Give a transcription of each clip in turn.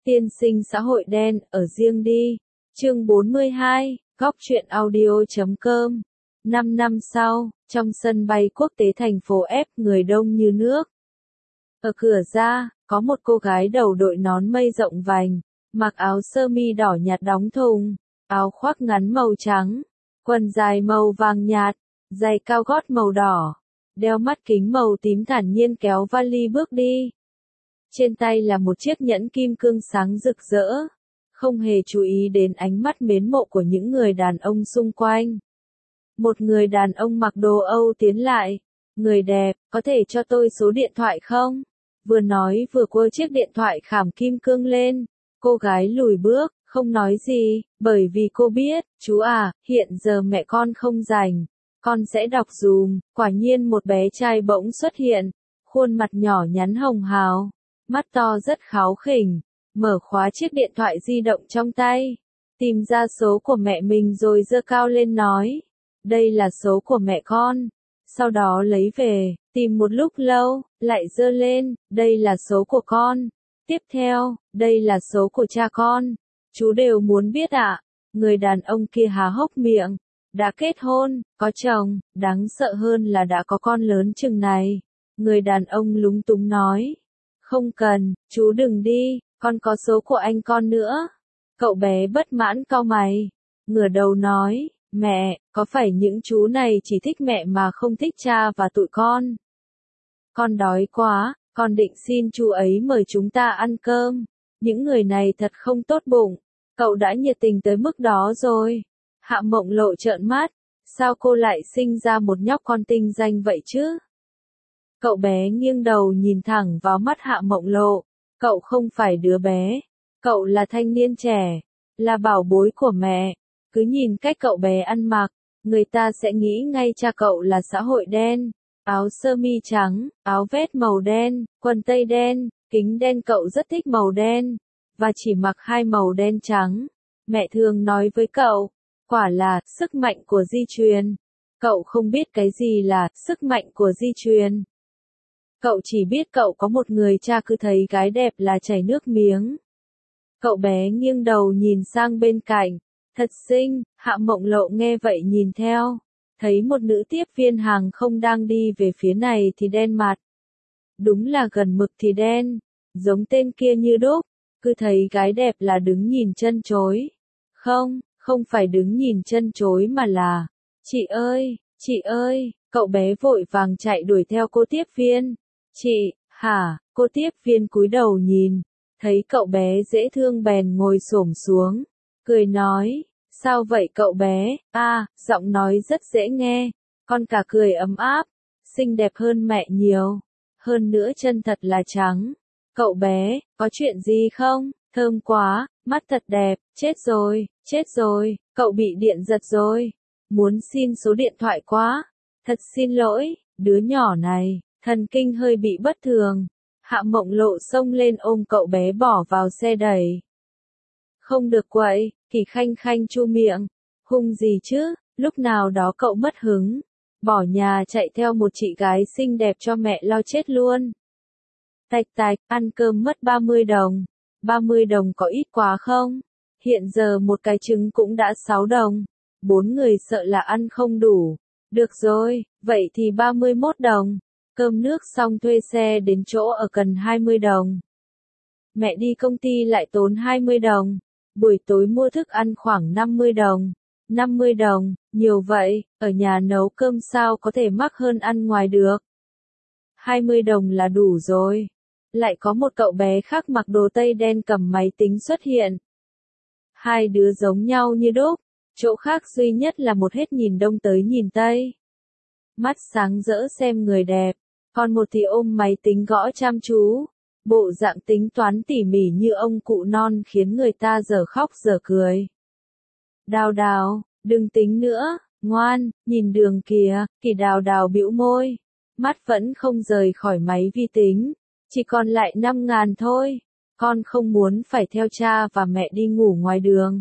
Tiên sinh xã hội đen, ở riêng đi. Chương 42, Góc truyện audio.com. 5 năm sau, trong sân bay quốc tế thành phố F, người đông như nước. Ở cửa ra, có một cô gái đầu đội nón mây rộng vành, mặc áo sơ mi đỏ nhạt đóng thùng, áo khoác ngắn màu trắng, quần dài màu vàng nhạt, giày cao gót màu đỏ, đeo mắt kính màu tím, thản nhiên kéo vali bước đi. Trên tay là một chiếc nhẫn kim cương sáng rực rỡ, không hề chú ý đến ánh mắt mến mộ của những người đàn ông xung quanh. Một người đàn ông mặc đồ Âu tiến lại. Người đẹp, có thể cho tôi số điện thoại không? Vừa nói vừa quơ chiếc điện thoại khảm kim cương lên. Cô gái lùi bước, không nói gì, bởi vì cô biết, chú à, hiện giờ mẹ con không rảnh. Con sẽ đọc dùm. Quả nhiên một bé trai bỗng xuất hiện. Khuôn mặt nhỏ nhắn hồng hào, mắt to rất kháu khỉnh, mở khóa chiếc điện thoại di động trong tay. Tìm ra số của mẹ mình rồi giơ cao lên nói. Đây là số của mẹ con. Sau đó lấy về, tìm một lúc lâu, lại giơ lên, đây là số của con. Tiếp theo, đây là số của cha con. Chú đều muốn biết ạ. Người đàn ông kia há hốc miệng. Đã kết hôn, có chồng, đáng sợ hơn là đã có con lớn chừng này. Người đàn ông lúng túng nói. Không cần, chú đừng đi, con có số của anh con nữa. Cậu bé bất mãn cau mày, ngửa đầu nói. Mẹ, có phải những chú này chỉ thích mẹ mà không thích cha và tụi con? Con đói quá, con định xin chú ấy mời chúng ta ăn cơm. Những người này thật không tốt bụng. Cậu đã nhiệt tình tới mức đó rồi. Hạ Mộng Lộ trợn mắt. Sao cô lại sinh ra một nhóc con tinh danh vậy chứ? Cậu bé nghiêng đầu nhìn thẳng vào mắt Hạ Mộng Lộ. Cậu không phải đứa bé. Cậu là thanh niên trẻ. Là bảo bối của mẹ. Cứ nhìn cách cậu bé ăn mặc, người ta sẽ nghĩ ngay cha cậu là xã hội đen. Áo sơ mi trắng, áo vest màu đen, quần tây đen, kính đen, cậu rất thích màu đen. Và chỉ mặc hai màu đen trắng. Mẹ thường nói với cậu, quả là sức mạnh của di truyền. Cậu không biết cái gì là sức mạnh của di truyền. Cậu chỉ biết cậu có một người cha cứ thấy gái đẹp là chảy nước miếng. Cậu bé nghiêng đầu nhìn sang bên cạnh. Thật xinh. Hạ Mộng Lộ nghe vậy nhìn theo. Thấy một nữ tiếp viên hàng không đang đi về phía này thì đen mặt. Đúng là gần mực thì đen. Giống tên kia như đúc. Cứ thấy gái đẹp là đứng nhìn chân chối. Không phải đứng nhìn chân chối mà là. Chị ơi, cậu bé vội vàng chạy đuổi theo cô tiếp viên. Chị, hả? Cô tiếp viên cúi đầu nhìn. Thấy cậu bé dễ thương bèn ngồi xổm xuống. Cười nói, sao vậy cậu bé? Giọng nói rất dễ nghe. Con cả cười ấm áp. Xinh đẹp hơn mẹ nhiều. Hơn nữa chân thật là trắng. Cậu bé, có chuyện gì không? Thơm quá, mắt thật đẹp. Chết rồi, cậu bị điện giật rồi. Muốn xin số điện thoại quá. Thật xin lỗi, đứa nhỏ này, thần kinh hơi bị bất thường. Hạ Mộng Lộ xông lên ôm cậu bé bỏ vào xe đẩy. Không được quậy, Kỳ Khanh Khanh chu miệng. Hung gì chứ, lúc nào đó cậu mất hứng. Bỏ nhà chạy theo một chị gái xinh đẹp cho mẹ lo chết luôn. Tạch, ăn cơm mất 30 đồng. 30 đồng có ít quá không? Hiện giờ một cái trứng cũng đã 6 đồng. 4 người sợ là ăn không đủ. Được rồi, vậy thì 31 đồng. Cơm nước xong thuê xe đến chỗ ở cần 20 đồng. Mẹ đi công ty lại tốn 20 đồng. Buổi tối mua thức ăn khoảng 50 đồng. 50 đồng, nhiều vậy, ở nhà nấu cơm sao có thể mắc hơn ăn ngoài được. 20 đồng là đủ rồi. Lại có một cậu bé khác mặc đồ tây đen cầm máy tính xuất hiện. Hai đứa giống nhau như đúc, chỗ khác duy nhất là một hết nhìn đông tới nhìn tây. Mắt sáng rỡ xem người đẹp, còn một thì ôm máy tính gõ chăm chú. Bộ dạng tính toán tỉ mỉ như ông cụ non khiến người ta dở khóc dở cười. Đào, đừng tính nữa, ngoan, nhìn đường kìa. Kỳ Đào bĩu môi, mắt vẫn không rời khỏi máy vi tính. Chỉ còn lại 5.000 thôi. Con không muốn phải theo cha và mẹ đi ngủ ngoài đường.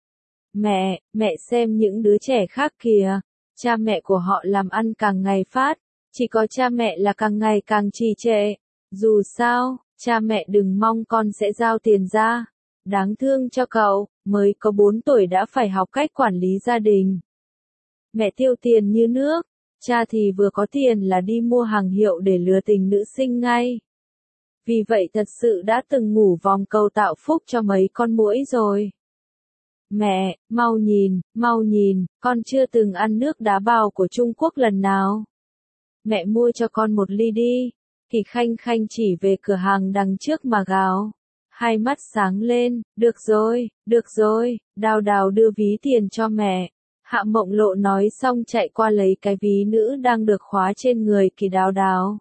Mẹ xem những đứa trẻ khác kìa. Cha mẹ của họ làm ăn càng ngày phát. Chỉ có cha mẹ là càng ngày càng trì trệ. Dù sao, Cha mẹ đừng mong con sẽ giao tiền ra. Đáng thương cho cậu, mới có 4 tuổi đã phải học cách quản lý gia đình. Mẹ tiêu tiền như nước, cha thì vừa có tiền là đi mua hàng hiệu để lừa tình nữ sinh ngay. Vì vậy thật sự đã từng ngủ vòng cầu tạo phúc cho mấy con muỗi rồi. Mẹ, mau nhìn, con chưa từng ăn nước đá bào của Trung Quốc lần nào. Mẹ mua cho con một ly đi. Kỳ Khanh Khanh chỉ về cửa hàng đằng trước mà gào. Hai mắt sáng lên, được rồi, Đào Đào đưa ví tiền cho mẹ. Hạ Mộng Lộ nói xong chạy qua lấy cái ví nữ đang được khóa trên người Kỳ Đào Đào.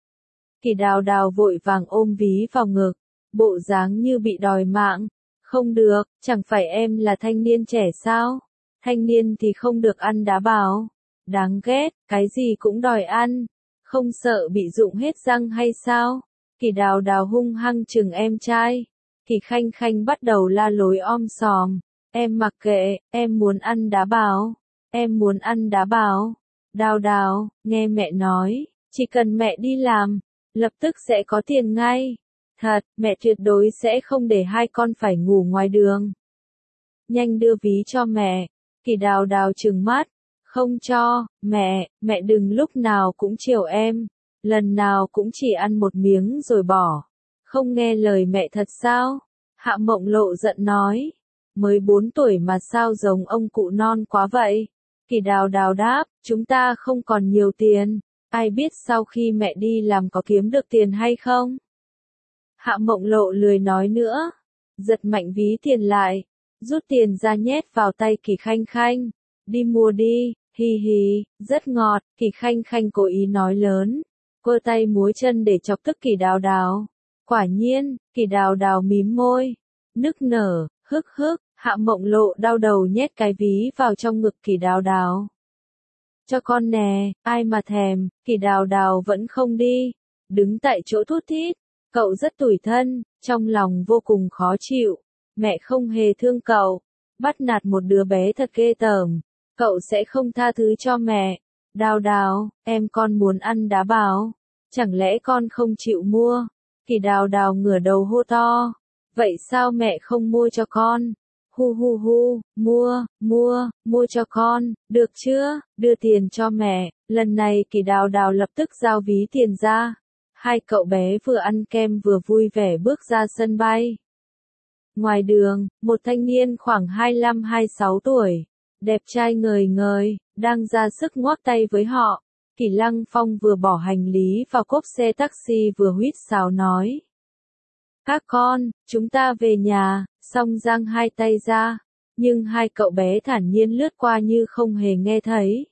Kỳ Đào Đào vội vàng ôm ví vào ngực, bộ dáng như bị đòi mạng. Không được, chẳng phải em là thanh niên trẻ sao? Thanh niên thì không được ăn đá bào. Đáng ghét, cái gì cũng đòi ăn. Không sợ bị rụng hết răng hay sao? Kỳ Đào Đào hung hăng chừng em trai. Kỳ Khanh Khanh bắt đầu la lối om sòm. Em mặc kệ, em muốn ăn đá bào. Em muốn ăn đá bào. Đào Đào, nghe mẹ nói, chỉ cần mẹ đi làm, lập tức sẽ có tiền ngay. Thật, mẹ tuyệt đối sẽ không để hai con phải ngủ ngoài đường. Nhanh đưa ví cho mẹ. Kỳ Đào Đào trừng mắt. Không cho, mẹ đừng lúc nào cũng chiều em. Lần nào cũng chỉ ăn một miếng rồi bỏ. Không nghe lời mẹ thật sao? Hạ Mộng Lộ giận nói. Mới 4 tuổi mà sao giống ông cụ non quá vậy? Kỳ Đào Đào đáp, chúng ta không còn nhiều tiền. Ai biết sau khi mẹ đi làm có kiếm được tiền hay không? Hạ Mộng Lộ lười nói nữa. Giật mạnh ví tiền lại. Rút tiền ra nhét vào tay Kỳ Khanh Khanh. Đi mua đi, hi hi, rất ngọt. Kỳ Khanh Khanh cố ý nói lớn. Quơ tay múa chân để chọc tức Kỳ Đào Đào. Quả nhiên, Kỳ Đào Đào mím môi. Nức nở, hức. Hạ Mộng Lộ đau đầu nhét cái ví vào trong ngực Kỳ Đào Đào. Cho con nè, ai mà thèm. Kỳ Đào Đào vẫn không đi. Đứng tại chỗ thút thít. Cậu rất tủi thân, trong lòng vô cùng khó chịu. Mẹ không hề thương cậu. Bắt nạt một đứa bé thật ghê tởm. Cậu sẽ không tha thứ cho mẹ. Đào Đào, em con muốn ăn đá bào. Chẳng lẽ con không chịu mua? Kỳ Đào Đào ngửa đầu hô to. Vậy sao mẹ không mua cho con? Hu, mua cho con, được chưa? Đưa tiền cho mẹ. Lần này Kỳ Đào Đào lập tức giao ví tiền ra. Hai cậu bé vừa ăn kem vừa vui vẻ bước ra sân bay. Ngoài đường, một thanh niên khoảng 25-26 tuổi, đẹp trai ngời ngời, đang ra sức ngoắc tay với họ. Kỳ Lăng Phong vừa bỏ hành lý vào cốp xe taxi vừa huýt sáo nói. Các con, chúng ta về nhà, xong giang hai tay ra, nhưng hai cậu bé thản nhiên lướt qua như không hề nghe thấy.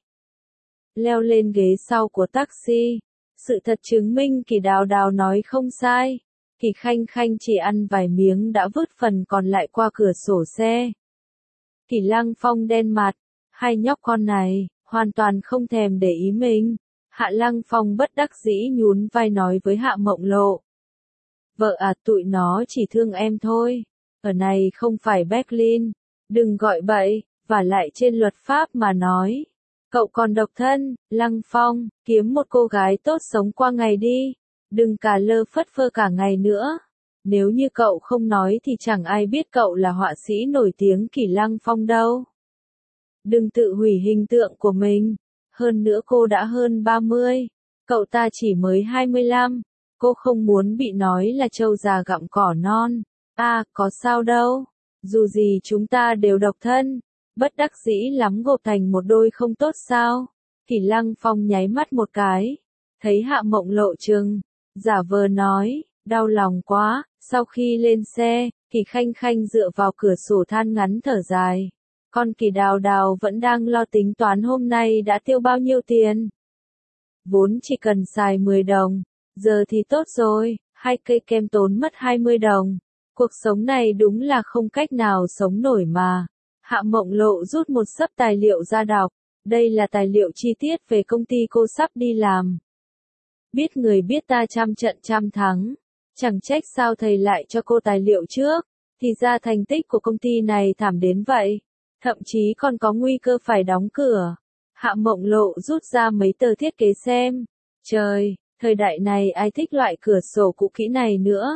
Leo lên ghế sau của taxi, sự thật chứng minh Kỳ Đào Đào nói không sai. Kỳ Khanh Khanh chỉ ăn vài miếng đã vứt phần còn lại qua cửa sổ xe. Kỳ Lăng Phong đen mặt, hai nhóc con này, hoàn toàn không thèm để ý mình. Hạ Lăng Phong bất đắc dĩ nhún vai nói với Hạ Mộng Lộ. Vợ à, tụi nó chỉ thương em thôi. Ở này không phải Berlin. Đừng gọi bậy, và lại trên luật pháp mà nói. Cậu còn độc thân, Lăng Phong, kiếm một cô gái tốt sống qua ngày đi. Đừng cả lơ phất phơ cả ngày nữa. Nếu như cậu không nói thì chẳng ai biết cậu là họa sĩ nổi tiếng Kỳ Lăng Phong đâu. Đừng tự hủy hình tượng của mình. Hơn nữa cô đã hơn 30. Cậu ta chỉ mới 25. Cô không muốn bị nói là trâu già gặm cỏ non. À, có sao đâu. Dù gì chúng ta đều độc thân. Bất đắc dĩ lắm gộp thành một đôi không tốt sao? Kỳ Lăng Phong nháy mắt một cái. Thấy Hạ Mộng Lộ trừng. Giả vờ nói, đau lòng quá. Sau khi lên xe, Kỳ Khanh Khanh dựa vào cửa sổ than ngắn thở dài. Con Kỳ Đào Đào vẫn đang lo tính toán hôm nay đã tiêu bao nhiêu tiền. Vốn chỉ cần xài 10 đồng. Giờ thì tốt rồi, 2 cây kem tốn mất 20 đồng. Cuộc sống này đúng là không cách nào sống nổi mà. Hạ Mộng Lộ rút một xấp tài liệu ra đọc. Đây là tài liệu chi tiết về công ty cô sắp đi làm. Biết người biết ta trăm trận trăm thắng. Chẳng trách sao thầy lại cho cô tài liệu trước. Thì ra thành tích của công ty này thảm đến vậy. Thậm chí còn có nguy cơ phải đóng cửa. Hạ Mộng Lộ rút ra mấy tờ thiết kế xem. Trời, Thời đại này ai thích loại cửa sổ cũ kỹ này nữa.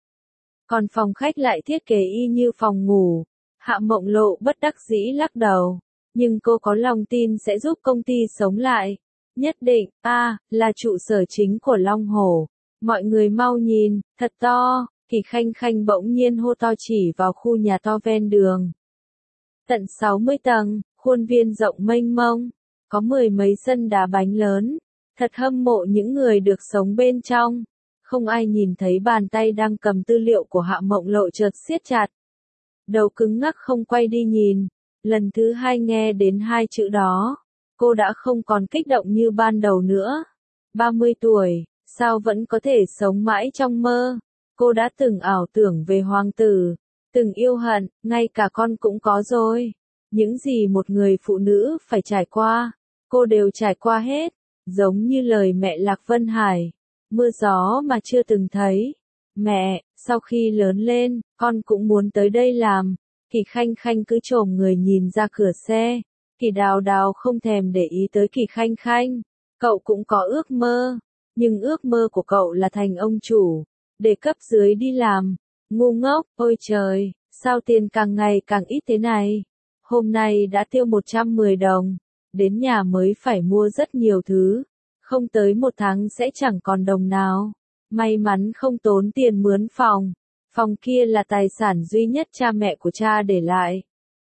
Còn phòng khách lại thiết kế y như phòng ngủ. Hạ Mộng Lộ bất đắc dĩ lắc đầu. Nhưng cô có lòng tin sẽ giúp công ty sống lại. Nhất định, là trụ sở chính của Long Hổ. Mọi người mau nhìn, thật to. Kỳ Khanh Khanh bỗng nhiên hô to chỉ vào khu nhà to ven đường. Tận 60 tầng, khuôn viên rộng mênh mông. Có 10 mấy sân đá bánh lớn. Thật hâm mộ những người được sống bên trong. Không ai nhìn thấy bàn tay đang cầm tư liệu của Hạ Mộng Lộ chợt siết chặt. Đầu cứng ngắc không quay đi nhìn. Lần thứ 2 nghe đến 2 chữ đó. Cô đã không còn kích động như ban đầu nữa. 30 tuổi, sao vẫn có thể sống mãi trong mơ. Cô đã từng ảo tưởng về hoàng tử. Từng yêu hận, ngay cả con cũng có rồi. Những gì một người phụ nữ phải trải qua. Cô đều trải qua hết. Giống như lời mẹ Lạc Vân Hải. Mưa gió mà chưa từng thấy. Mẹ, sau khi lớn lên, con cũng muốn tới đây làm. Kỳ Khanh Khanh cứ chồm người nhìn ra cửa xe. Kỳ Đào Đào không thèm để ý tới Kỳ Khanh Khanh. Cậu cũng có ước mơ. Nhưng ước mơ của cậu là thành ông chủ. Để cấp dưới đi làm. Ngu ngốc, ôi trời, sao tiền càng ngày càng ít thế này. Hôm nay đã tiêu 110 đồng. Đến nhà mới phải mua rất nhiều thứ. Không tới 1 tháng sẽ chẳng còn đồng nào. May mắn không tốn tiền mướn phòng. Phòng kia là tài sản duy nhất cha mẹ của cha để lại.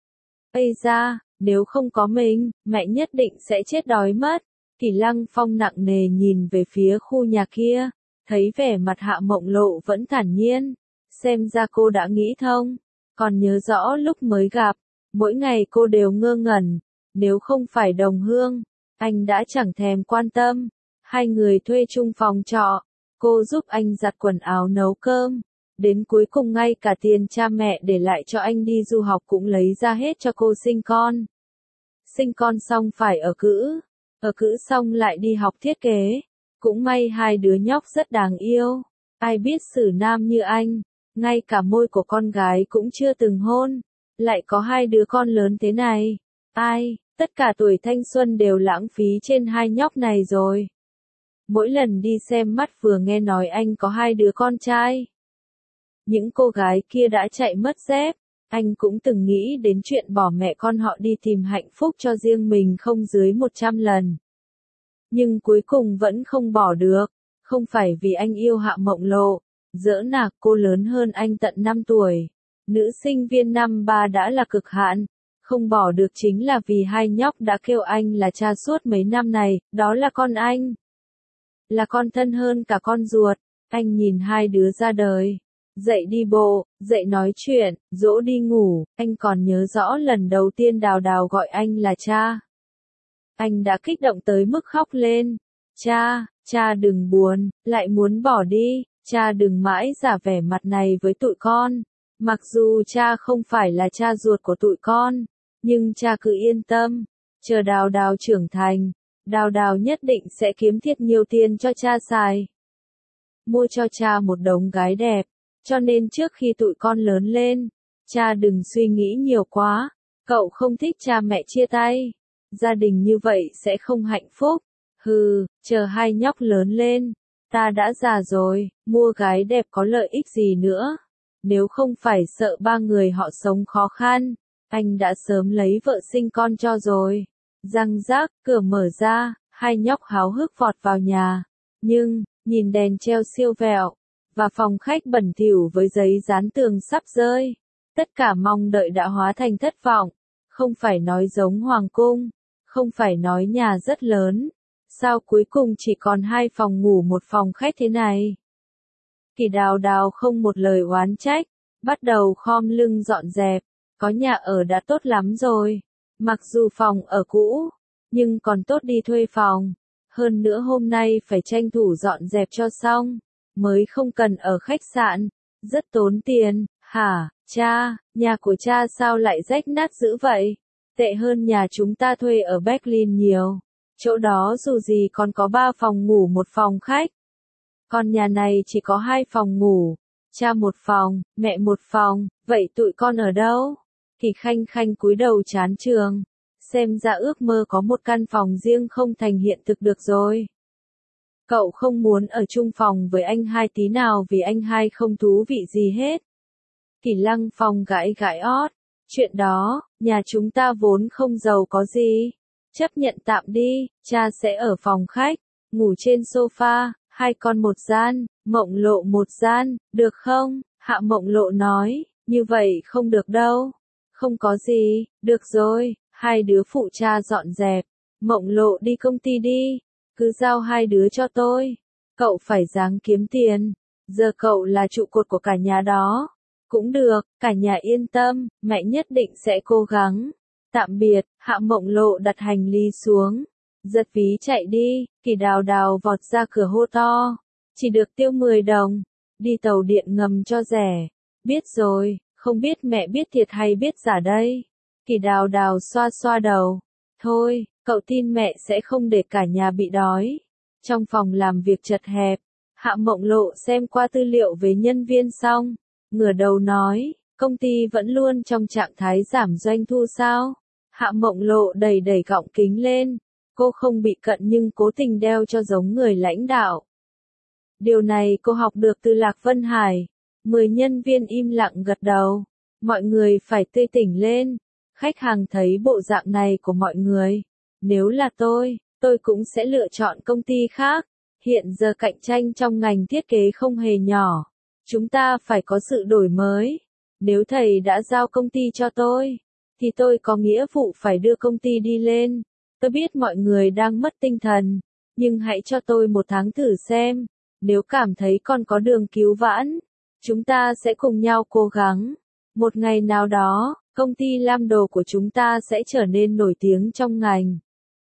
Ây da, nếu không có mình, mẹ nhất định sẽ chết đói mất. Kỳ Lăng Phong nặng nề nhìn về phía khu nhà kia. Thấy vẻ mặt Hạ Mộng Lộ vẫn thản nhiên. Xem ra cô đã nghĩ thông. Còn nhớ rõ lúc mới gặp. Mỗi ngày cô đều ngơ ngẩn. Nếu không phải đồng hương, anh đã chẳng thèm quan tâm. Hai người thuê chung phòng trọ. Cô giúp anh giặt quần áo nấu cơm. Đến cuối cùng ngay cả tiền cha mẹ để lại cho anh đi du học cũng lấy ra hết cho cô sinh con. Sinh con xong phải ở cữ. Ở cữ xong lại đi học thiết kế. Cũng may hai đứa nhóc rất đáng yêu. Ai biết xử nam như anh. Ngay cả môi của con gái cũng chưa từng hôn. Lại có 2 đứa con lớn thế này. Tất cả tuổi thanh xuân đều lãng phí trên 2 nhóc này rồi. Mỗi lần đi xem mắt vừa nghe nói anh có 2 đứa con trai. Những cô gái kia đã chạy mất dép. Anh cũng từng nghĩ đến chuyện bỏ mẹ con họ đi tìm hạnh phúc cho riêng mình không dưới 100 lần. Nhưng cuối cùng vẫn không bỏ được. Không phải vì anh yêu Hạ Mộng Lộ. Giỡn à, cô lớn hơn anh tận 5 tuổi. Nữ sinh viên năm 3 đã là cực hạn. Không bỏ được chính là vì 2 nhóc đã kêu anh là cha suốt mấy năm này, đó là con anh. Là con thân hơn cả con ruột. Anh nhìn 2 đứa ra đời. Dậy đi bộ, dậy nói chuyện, dỗ đi ngủ. Anh còn nhớ rõ lần đầu tiên Đào Đào gọi anh là cha. Anh đã kích động tới mức khóc lên. Cha đừng buồn, lại muốn bỏ đi. Cha đừng mãi giả vẻ mặt này với tụi con. Mặc dù cha không phải là cha ruột của tụi con, nhưng cha cứ yên tâm. Chờ Đào Đào trưởng thành, Đào Đào nhất định sẽ kiếm thiệt nhiều tiền cho cha xài. Mua cho cha một đống gái đẹp. Cho nên trước khi tụi con lớn lên, cha đừng suy nghĩ nhiều quá. Cậu không thích cha mẹ chia tay. Gia đình như vậy sẽ không hạnh phúc. Chờ 2 nhóc lớn lên. Ta đã già rồi, mua gái đẹp có lợi ích gì nữa. Nếu không phải sợ 3 người họ sống khó khăn, anh đã sớm lấy vợ sinh con cho rồi. Răng rác, cửa mở ra, 2 nhóc háo hức vọt vào nhà. Nhưng, nhìn đèn treo siêu vẹo, và phòng khách bẩn thỉu với giấy dán tường sắp rơi. Tất cả mong đợi đã hóa thành thất vọng. Không phải nói giống hoàng cung, không phải nói nhà rất lớn. Sao cuối cùng chỉ còn 2 phòng ngủ 1 phòng khách thế này? Kỳ Đào Đào không một lời oán trách, bắt đầu khom lưng dọn dẹp. Có nhà ở đã tốt lắm rồi. Mặc dù phòng ở cũ, nhưng còn tốt đi thuê phòng. Hơn nữa hôm nay phải tranh thủ dọn dẹp cho xong, mới không cần ở khách sạn. Rất tốn tiền. Hả, cha, nhà của cha sao lại rách nát dữ vậy? Tệ hơn nhà chúng ta thuê ở Berlin nhiều. Chỗ đó dù gì còn có 3 phòng ngủ 1 phòng khách. Còn nhà này chỉ có 2 phòng ngủ. Cha 1 phòng, mẹ 1 phòng, vậy tụi con ở đâu? Kỳ Khanh Khanh cúi đầu chán trường. Xem ra ước mơ có một căn phòng riêng không thành hiện thực được rồi. Cậu không muốn ở chung phòng với anh hai tí nào vì anh hai không thú vị gì hết. Kỳ Lăng Phong gãi gãi ót. Chuyện đó, nhà chúng ta vốn không giàu có gì. Chấp nhận tạm đi, cha sẽ ở phòng khách, ngủ trên sofa, hai con một gian, Mộng Lộ một gian, được không? Hạ Mộng Lộ nói, như vậy không được đâu. Không có gì, được rồi, hai đứa phụ cha dọn dẹp. Mộng Lộ đi công ty đi, cứ giao hai đứa cho tôi. Cậu phải ráng kiếm tiền, giờ cậu là trụ cột của cả nhà đó. Cũng được, cả nhà yên tâm, mẹ nhất định sẽ cố gắng. Tạm biệt, Hạ Mộng Lộ đặt hành lý xuống. Giật ví chạy đi, Kỳ Đào Đào vọt ra cửa hô to. Chỉ được tiêu 10 đồng. Đi tàu điện ngầm cho rẻ. Biết rồi, không biết mẹ biết thiệt hay biết giả đây. Kỳ Đào Đào xoa xoa đầu. Thôi, cậu tin mẹ sẽ không để cả nhà bị đói. Trong phòng làm việc chật hẹp, Hạ Mộng Lộ xem qua tư liệu về nhân viên xong. Ngửa đầu nói, công ty vẫn luôn trong trạng thái giảm doanh thu sao? Hạ Mộng Lộ đẩy đẩy gọng kính lên. Cô không bị cận nhưng cố tình đeo cho giống người lãnh đạo. Điều này cô học được từ Lạc Vân Hải. 10 nhân viên im lặng gật đầu. Mọi người phải tươi tỉnh lên. Khách hàng thấy bộ dạng này của mọi người. Nếu là tôi cũng sẽ lựa chọn công ty khác. Hiện giờ cạnh tranh trong ngành thiết kế không hề nhỏ. Chúng ta phải có sự đổi mới. Nếu thầy đã giao công ty cho tôi, thì tôi có nghĩa vụ phải đưa công ty đi lên. Tôi biết mọi người đang mất tinh thần, nhưng hãy cho tôi 1 tháng thử xem. Nếu cảm thấy còn có đường cứu vãn, chúng ta sẽ cùng nhau cố gắng. Một ngày nào đó, công ty Lam Đồ của chúng ta sẽ trở nên nổi tiếng trong ngành.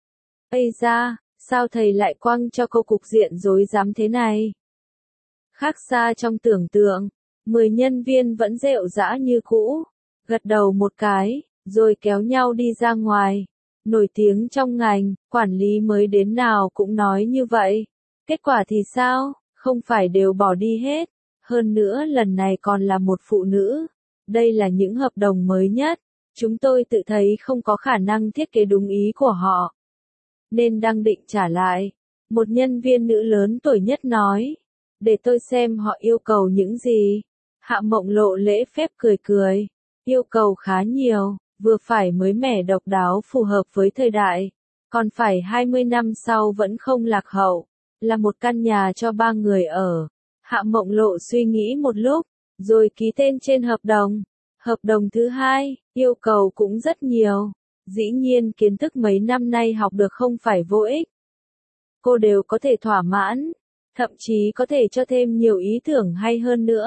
Ây da, sao thầy lại quăng cho cô cục diện rối rắm thế này? Khác xa trong tưởng tượng, 10 nhân viên vẫn rệu rã như cũ, gật đầu một cái, rồi kéo nhau đi ra ngoài. Nổi tiếng trong ngành, quản lý mới đến nào cũng nói như vậy. Kết quả thì sao? Không phải đều bỏ đi hết. Hơn nữa lần này còn là một phụ nữ. Đây là những hợp đồng mới nhất. Chúng tôi tự thấy không có khả năng thiết kế đúng ý của họ, nên đang định trả lại. Một nhân viên nữ lớn tuổi nhất nói. Để tôi xem họ yêu cầu những gì. Hạ Mộng Lộ lễ phép cười cười. Yêu cầu khá nhiều, vừa phải mới mẻ độc đáo phù hợp với thời đại. Còn phải 20 năm sau vẫn không lạc hậu. Là một căn nhà cho 3 người ở. Hạ Mộng Lộ suy nghĩ một lúc, rồi ký tên trên hợp đồng. Hợp đồng thứ hai, yêu cầu cũng rất nhiều. Dĩ nhiên kiến thức mấy năm nay học được không phải vô ích. Cô đều có thể thỏa mãn. Thậm chí có thể cho thêm nhiều ý tưởng hay hơn nữa.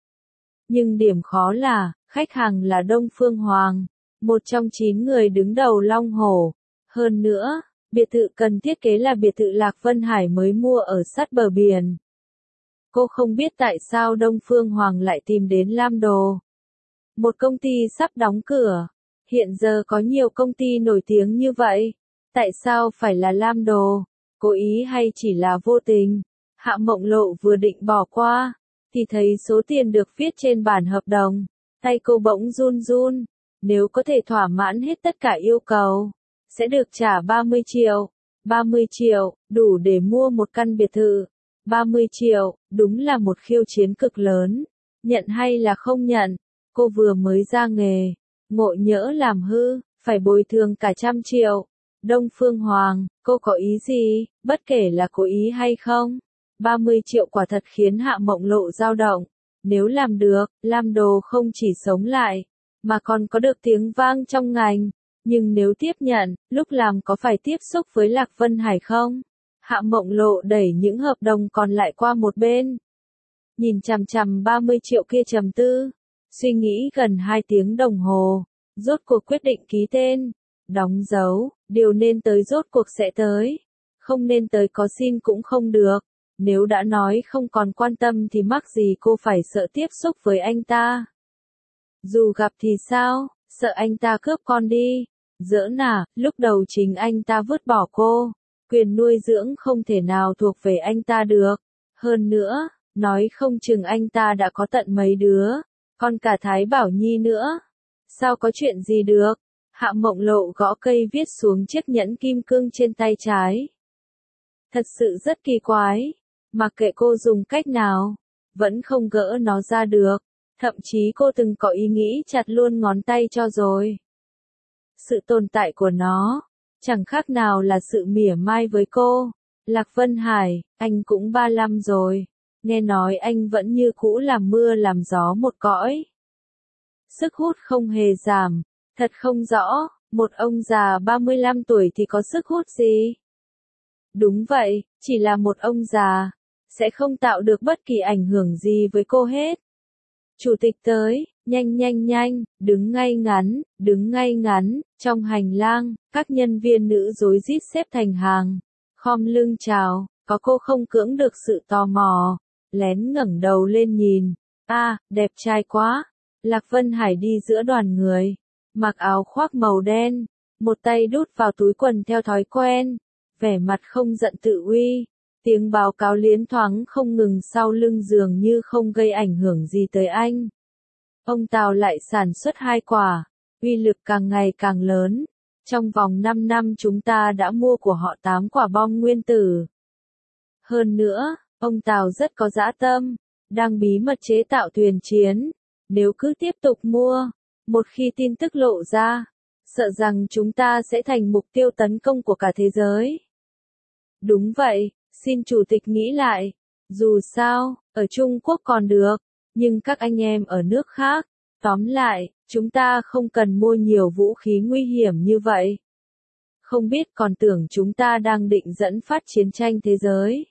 Nhưng điểm khó là, khách hàng là Đông Phương Hoàng, một trong 9 người đứng đầu Long Hổ. Hơn nữa, biệt thự cần thiết kế là biệt thự Lạc Vân Hải mới mua ở sát bờ biển. Cô không biết tại sao Đông Phương Hoàng lại tìm đến Lam Đồ. Một công ty sắp đóng cửa. Hiện giờ có nhiều công ty nổi tiếng như vậy. Tại sao phải là Lam Đồ? Cố ý hay chỉ là vô tình? Hạ Mộng Lộ vừa định bỏ qua, thì thấy số tiền được viết trên bản hợp đồng. Tay cô bỗng run run. Nếu có thể thỏa mãn hết tất cả yêu cầu, sẽ được trả 30 triệu. 30 triệu, đủ để mua một căn biệt thự. 30 triệu, đúng là một khiêu chiến cực lớn. Nhận hay là không nhận? Cô vừa mới ra nghề, ngộ nhỡ làm hư, phải bồi thường cả 100 triệu. Đông Phương Hoàng, cô có ý gì, bất kể là cố ý hay không? 30 triệu quả thật khiến Hạ Mộng Lộ dao động. Nếu làm được, Lam Đồ không chỉ sống lại, mà còn có được tiếng vang trong ngành. Nhưng nếu tiếp nhận, lúc làm có phải tiếp xúc với Lạc Vân Hải không? Hạ Mộng Lộ đẩy những hợp đồng còn lại qua một bên. Nhìn chằm chằm 30 triệu kia trầm tư. Suy nghĩ gần 2 tiếng đồng hồ. Rốt cuộc quyết định ký tên. Đóng dấu, điều nên tới rốt cuộc sẽ tới. Không nên tới có xin cũng không được. Nếu đã nói không còn quan tâm thì mắc gì cô phải sợ tiếp xúc với anh ta. Dù gặp thì sao, sợ anh ta cướp con đi. Giỡn à, lúc đầu chính anh ta vứt bỏ cô. Quyền nuôi dưỡng không thể nào thuộc về anh ta được. Hơn nữa, nói không chừng anh ta đã có tận mấy đứa, còn cả Thái Bảo Nhi nữa. Sao có chuyện gì được? Hạ Mộng Lộ gõ cây viết xuống chiếc nhẫn kim cương trên tay trái. Thật sự rất kỳ quái. Mặc kệ cô dùng cách nào, vẫn không gỡ nó ra được. Thậm chí cô từng có ý nghĩ chặt luôn ngón tay cho rồi. Sự tồn tại của nó, chẳng khác nào là sự mỉa mai với cô. Lạc Vân Hải, anh cũng 35 rồi. Nghe nói anh vẫn như cũ làm mưa làm gió một cõi. Sức hút không hề giảm. Thật không rõ, một ông già 35 tuổi thì có sức hút gì? Đúng vậy, chỉ là một ông già, sẽ không tạo được bất kỳ ảnh hưởng gì với cô hết. Chủ tịch tới, nhanh nhanh nhanh, đứng ngay ngắn, trong hành lang, các nhân viên nữ rối rít xếp thành hàng, khom lưng chào, có cô không cưỡng được sự tò mò, lén ngẩng đầu lên nhìn, đẹp trai quá, Lạc Vân Hải đi giữa đoàn người, mặc áo khoác màu đen, một tay đút vào túi quần theo thói quen, vẻ mặt không giận tự uy. Tiếng báo cáo liến thoáng không ngừng sau lưng dường như không gây ảnh hưởng gì tới anh. Ông Tào lại sản xuất 2 quả, uy lực càng ngày càng lớn. Trong vòng 5 năm chúng ta đã mua của họ 8 quả bom nguyên tử. Hơn nữa, ông Tào rất có dã tâm, đang bí mật chế tạo thuyền chiến. Nếu cứ tiếp tục mua, một khi tin tức lộ ra, sợ rằng chúng ta sẽ thành mục tiêu tấn công của cả thế giới. Đúng vậy. Xin chủ tịch nghĩ lại, dù sao, ở Trung Quốc còn được, nhưng các anh em ở nước khác, tóm lại, chúng ta không cần mua nhiều vũ khí nguy hiểm như vậy. Không biết còn tưởng chúng ta đang định dẫn phát chiến tranh thế giới.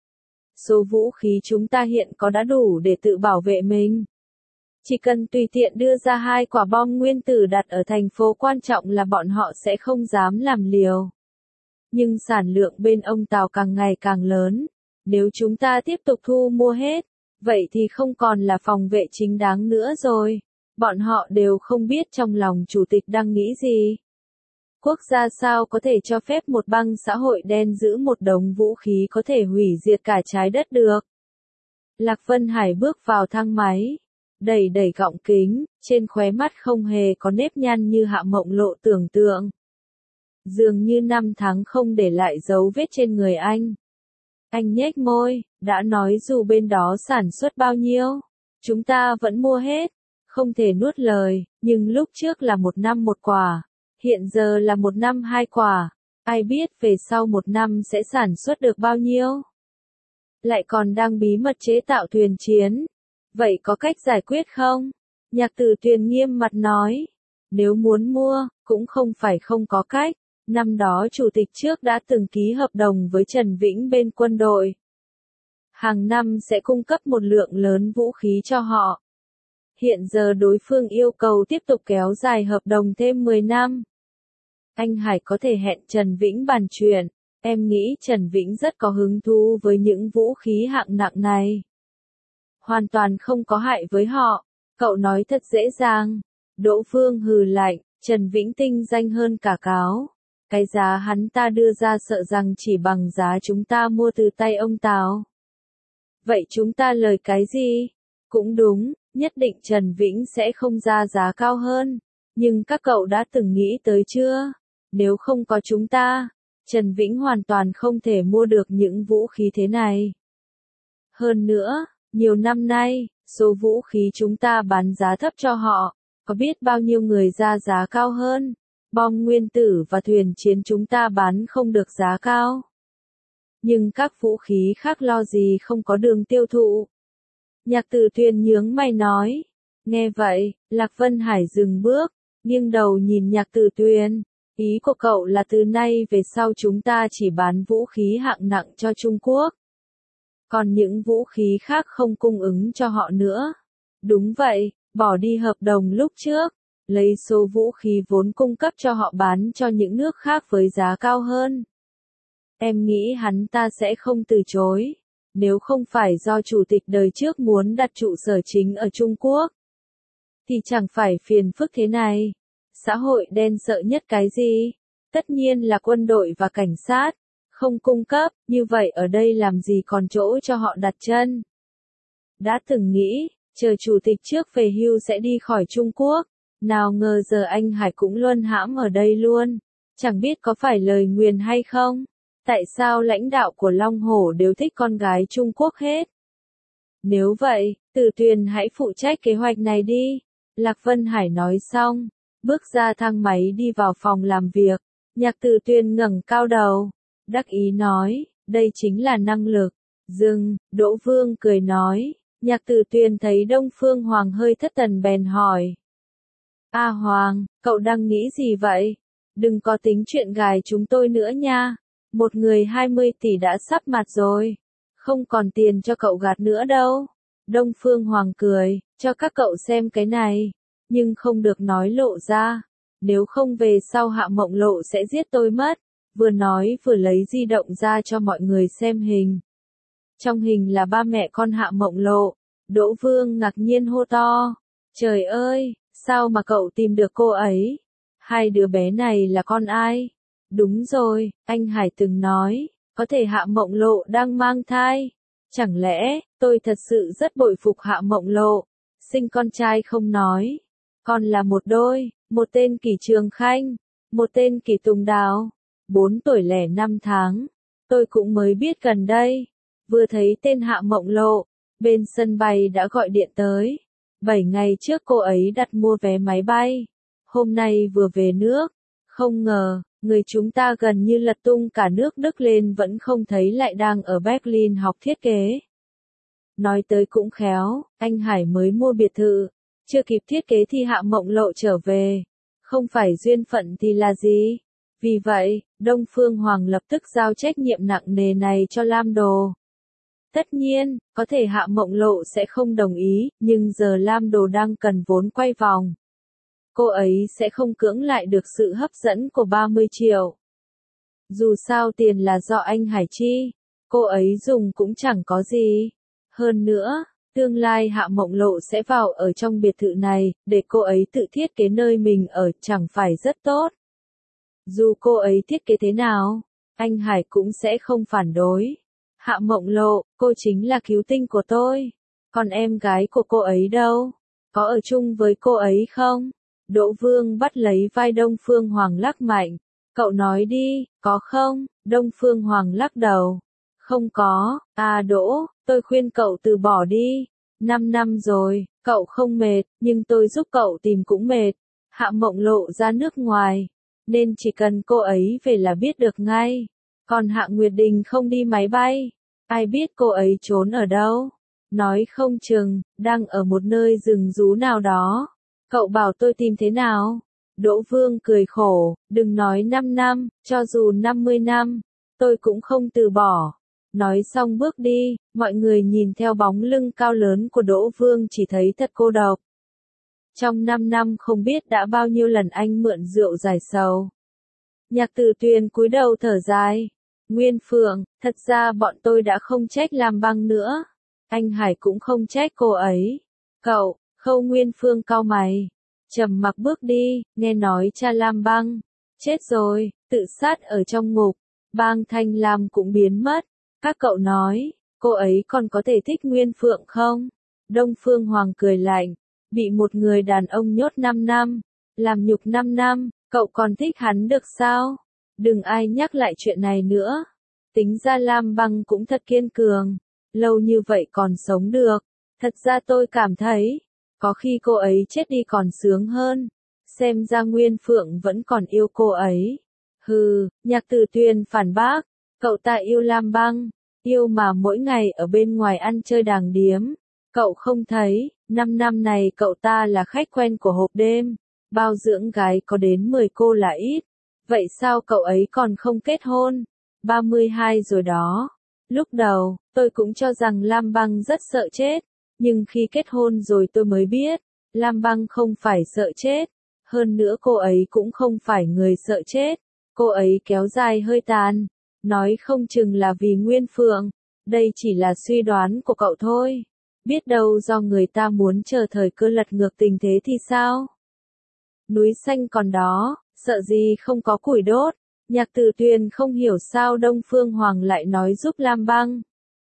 Số vũ khí chúng ta hiện có đã đủ để tự bảo vệ mình. Chỉ cần tùy tiện đưa ra 2 quả bom nguyên tử đặt ở thành phố quan trọng là bọn họ sẽ không dám làm liều. Nhưng sản lượng bên ông Tào càng ngày càng lớn. Nếu chúng ta tiếp tục thu mua hết, vậy thì không còn là phòng vệ chính đáng nữa rồi. Bọn họ đều không biết trong lòng chủ tịch đang nghĩ gì. Quốc gia sao có thể cho phép một băng xã hội đen giữ một đống vũ khí có thể hủy diệt cả trái đất được. Lạc Vân Hải bước vào thang máy, đẩy gọng kính, trên khóe mắt không hề có nếp nhăn như Hạ Mộng Lộ tưởng tượng. Dường như 5 tháng không để lại dấu vết trên người anh. Anh nhếch môi, đã nói dù bên đó sản xuất bao nhiêu, chúng ta vẫn mua hết, không thể nuốt lời, nhưng lúc trước là 1 năm 1 quả, hiện giờ là 1 năm 2 quả, ai biết về sau 1 năm sẽ sản xuất được bao nhiêu. Lại còn đang bí mật chế tạo thuyền chiến, vậy có cách giải quyết không? Nhạc Tử Tuyền nghiêm mặt nói, nếu muốn mua, cũng không phải không có cách. Năm đó chủ tịch trước đã từng ký hợp đồng với Trần Vĩnh bên quân đội. Hàng năm sẽ cung cấp một lượng lớn vũ khí cho họ. Hiện giờ đối phương yêu cầu tiếp tục kéo dài hợp đồng thêm 10 năm. Anh Hải có thể hẹn Trần Vĩnh bàn chuyện. Em nghĩ Trần Vĩnh rất có hứng thú với những vũ khí hạng nặng này. Hoàn toàn không có hại với họ. Cậu nói thật dễ dàng. Đỗ Phương hừ lạnh, Trần Vĩnh tinh danh hơn cả cáo. Cái giá hắn ta đưa ra sợ rằng chỉ bằng giá chúng ta mua từ tay ông Tào. Vậy chúng ta lời cái gì? Cũng đúng, nhất định Trần Vĩnh sẽ không ra giá cao hơn. Nhưng các cậu đã từng nghĩ tới chưa? Nếu không có chúng ta, Trần Vĩnh hoàn toàn không thể mua được những vũ khí thế này. Hơn nữa, nhiều năm nay, số vũ khí chúng ta bán giá thấp cho họ, có biết bao nhiêu người ra giá cao hơn. Bom nguyên tử và thuyền chiến chúng ta bán không được giá cao. Nhưng các vũ khí khác lo gì không có đường tiêu thụ. Nhạc Tử Tuyền nhướng mày nói. Nghe vậy, Lạc Vân Hải dừng bước, nghiêng đầu nhìn Nhạc Tử Tuyền. Ý của cậu là từ nay về sau chúng ta chỉ bán vũ khí hạng nặng cho Trung Quốc. Còn những vũ khí khác không cung ứng cho họ nữa. Đúng vậy, bỏ đi hợp đồng lúc trước. Lấy số vũ khí vốn cung cấp cho họ bán cho những nước khác với giá cao hơn. Em nghĩ hắn ta sẽ không từ chối. Nếu không phải do chủ tịch đời trước muốn đặt trụ sở chính ở Trung Quốc, thì chẳng phải phiền phức thế này. Xã hội đen sợ nhất cái gì? Tất nhiên là quân đội và cảnh sát. Không cung cấp, như vậy ở đây làm gì còn chỗ cho họ đặt chân? Đã từng nghĩ, chờ chủ tịch trước về hưu sẽ đi khỏi Trung Quốc. Nào ngờ giờ anh Hải cũng luân hãm ở đây luôn. Chẳng biết có phải lời nguyền hay không? Tại sao lãnh đạo của Long Hổ đều thích con gái Trung Quốc hết? Nếu vậy, Từ Tuyền hãy phụ trách kế hoạch này đi. Lạc Vân Hải nói xong, bước ra thang máy đi vào phòng làm việc. Nhạc Từ Tuyền ngẩng cao đầu, đắc ý nói, đây chính là năng lực. Dừng, Đỗ Vương cười nói. Nhạc Từ Tuyền thấy Đông Phương Hoàng hơi thất thần bèn hỏi. A Hoàng, cậu đang nghĩ gì vậy? Đừng có tính chuyện gài chúng tôi nữa nha. Một người 20 tỷ đã sắp mặt rồi. Không còn tiền cho cậu gạt nữa đâu. Đông Phương Hoàng cười, cho các cậu xem cái này. Nhưng không được nói lộ ra. Nếu không về sau Hạ Mộng Lộ sẽ giết tôi mất. Vừa nói vừa lấy di động ra cho mọi người xem hình. Trong hình là ba mẹ con Hạ Mộng Lộ. Đỗ Vương ngạc nhiên hô to. Trời ơi, sao mà cậu tìm được cô ấy? Hai đứa bé này là con ai? Đúng rồi, anh Hải từng nói, có thể Hạ Mộng Lộ đang mang thai. Chẳng lẽ, tôi thật sự rất bội phục Hạ Mộng Lộ. Sinh con trai không nói. Còn là một đôi, một tên Kỷ Trường Khanh, một tên Kỷ Tùng Đào. 4 tuổi lẻ 5 tháng. Tôi cũng mới biết gần đây. Vừa thấy tên Hạ Mộng Lộ, bên sân bay đã gọi điện tới. 7 ngày trước cô ấy đặt mua vé máy bay. Hôm nay vừa về nước. Không ngờ, người chúng ta gần như lật tung cả nước Đức lên vẫn không thấy lại đang ở Berlin học thiết kế. Nói tới cũng khéo, anh Hải mới mua biệt thự. Chưa kịp thiết kế thì Hạ Mộng Lộ trở về. Không phải duyên phận thì là gì? Vì vậy, Đông Phương Hoàng lập tức giao trách nhiệm nặng nề này cho Lam Đồ. Tất nhiên, có thể Hạ Mộng Lộ sẽ không đồng ý, nhưng giờ Lam Đồ đang cần vốn quay vòng. Cô ấy sẽ không cưỡng lại được sự hấp dẫn của 30 triệu. Dù sao tiền là do anh Hải chi, cô ấy dùng cũng chẳng có gì. Hơn nữa, tương lai Hạ Mộng Lộ sẽ vào ở trong biệt thự này, để cô ấy tự thiết kế nơi mình ở chẳng phải rất tốt. Dù cô ấy thiết kế thế nào, anh Hải cũng sẽ không phản đối. Hạ Mộng Lộ, cô chính là cứu tinh của tôi. Còn em gái của cô ấy đâu? Có ở chung với cô ấy không? Đỗ Vương bắt lấy vai Đông Phương Hoàng lắc mạnh. Cậu nói đi, có không? Đông Phương Hoàng lắc đầu. Không có, à Đỗ, tôi khuyên cậu từ bỏ đi. 5 năm rồi, cậu không mệt, nhưng tôi giúp cậu tìm cũng mệt. Hạ Mộng Lộ ra nước ngoài, nên chỉ cần cô ấy về là biết được ngay. Còn Hạ Nguyệt Đình không đi máy bay, ai biết cô ấy trốn ở đâu. Nói không chừng, đang ở một nơi rừng rú nào đó. Cậu bảo tôi tìm thế nào? Đỗ Vương cười khổ, đừng nói 5 năm, cho dù 50 năm, tôi cũng không từ bỏ. Nói xong bước đi, mọi người nhìn theo bóng lưng cao lớn của Đỗ Vương chỉ thấy thật cô độc. Trong 5 năm không biết đã bao nhiêu lần anh mượn rượu giải sầu. Nhạc Từ Tuyền cúi đầu thở dài. Nguyên Phượng, thật ra bọn tôi đã không trách Lam Băng nữa. Anh Hải cũng không trách cô ấy. Cậu, Khâu Nguyên Phương cau mày. Trầm mặc bước đi, nghe nói cha Lam Băng chết rồi, tự sát ở trong ngục. Bang Thanh Lam cũng biến mất. Các cậu nói, cô ấy còn có thể thích Nguyên Phượng không? Đông Phương Hoàng cười lạnh. Bị một người đàn ông nhốt 5 năm, làm nhục 5 năm, cậu còn thích hắn được sao? Đừng ai nhắc lại chuyện này nữa. Tính ra Lam Băng cũng thật kiên cường, lâu như vậy còn sống được. Thật ra tôi cảm thấy, có khi cô ấy chết đi còn sướng hơn. Xem ra Nguyên Phượng vẫn còn yêu cô ấy. Hừ, Nhạc Từ Tuyền phản bác, cậu ta yêu Lam Băng, yêu mà mỗi ngày ở bên ngoài ăn chơi đàng điếm. Cậu không thấy, 5 năm này cậu ta là khách quen của hộp đêm, bao dưỡng gái có đến 10 cô là ít. Vậy sao cậu ấy còn không kết hôn? 32 rồi đó. Lúc đầu, tôi cũng cho rằng Lam Băng rất sợ chết, nhưng khi kết hôn rồi tôi mới biết, Lam Băng không phải sợ chết. Hơn nữa cô ấy cũng không phải người sợ chết. Cô ấy kéo dài hơi tàn, nói không chừng là vì Nguyên Phượng. Đây chỉ là suy đoán của cậu thôi. Biết đâu do người ta muốn chờ thời cơ lật ngược tình thế thì sao? Núi xanh còn đó, sợ gì không có củi đốt. Nhạc Từ Tuyền không hiểu sao Đông Phương Hoàng lại nói giúp Lam Băng.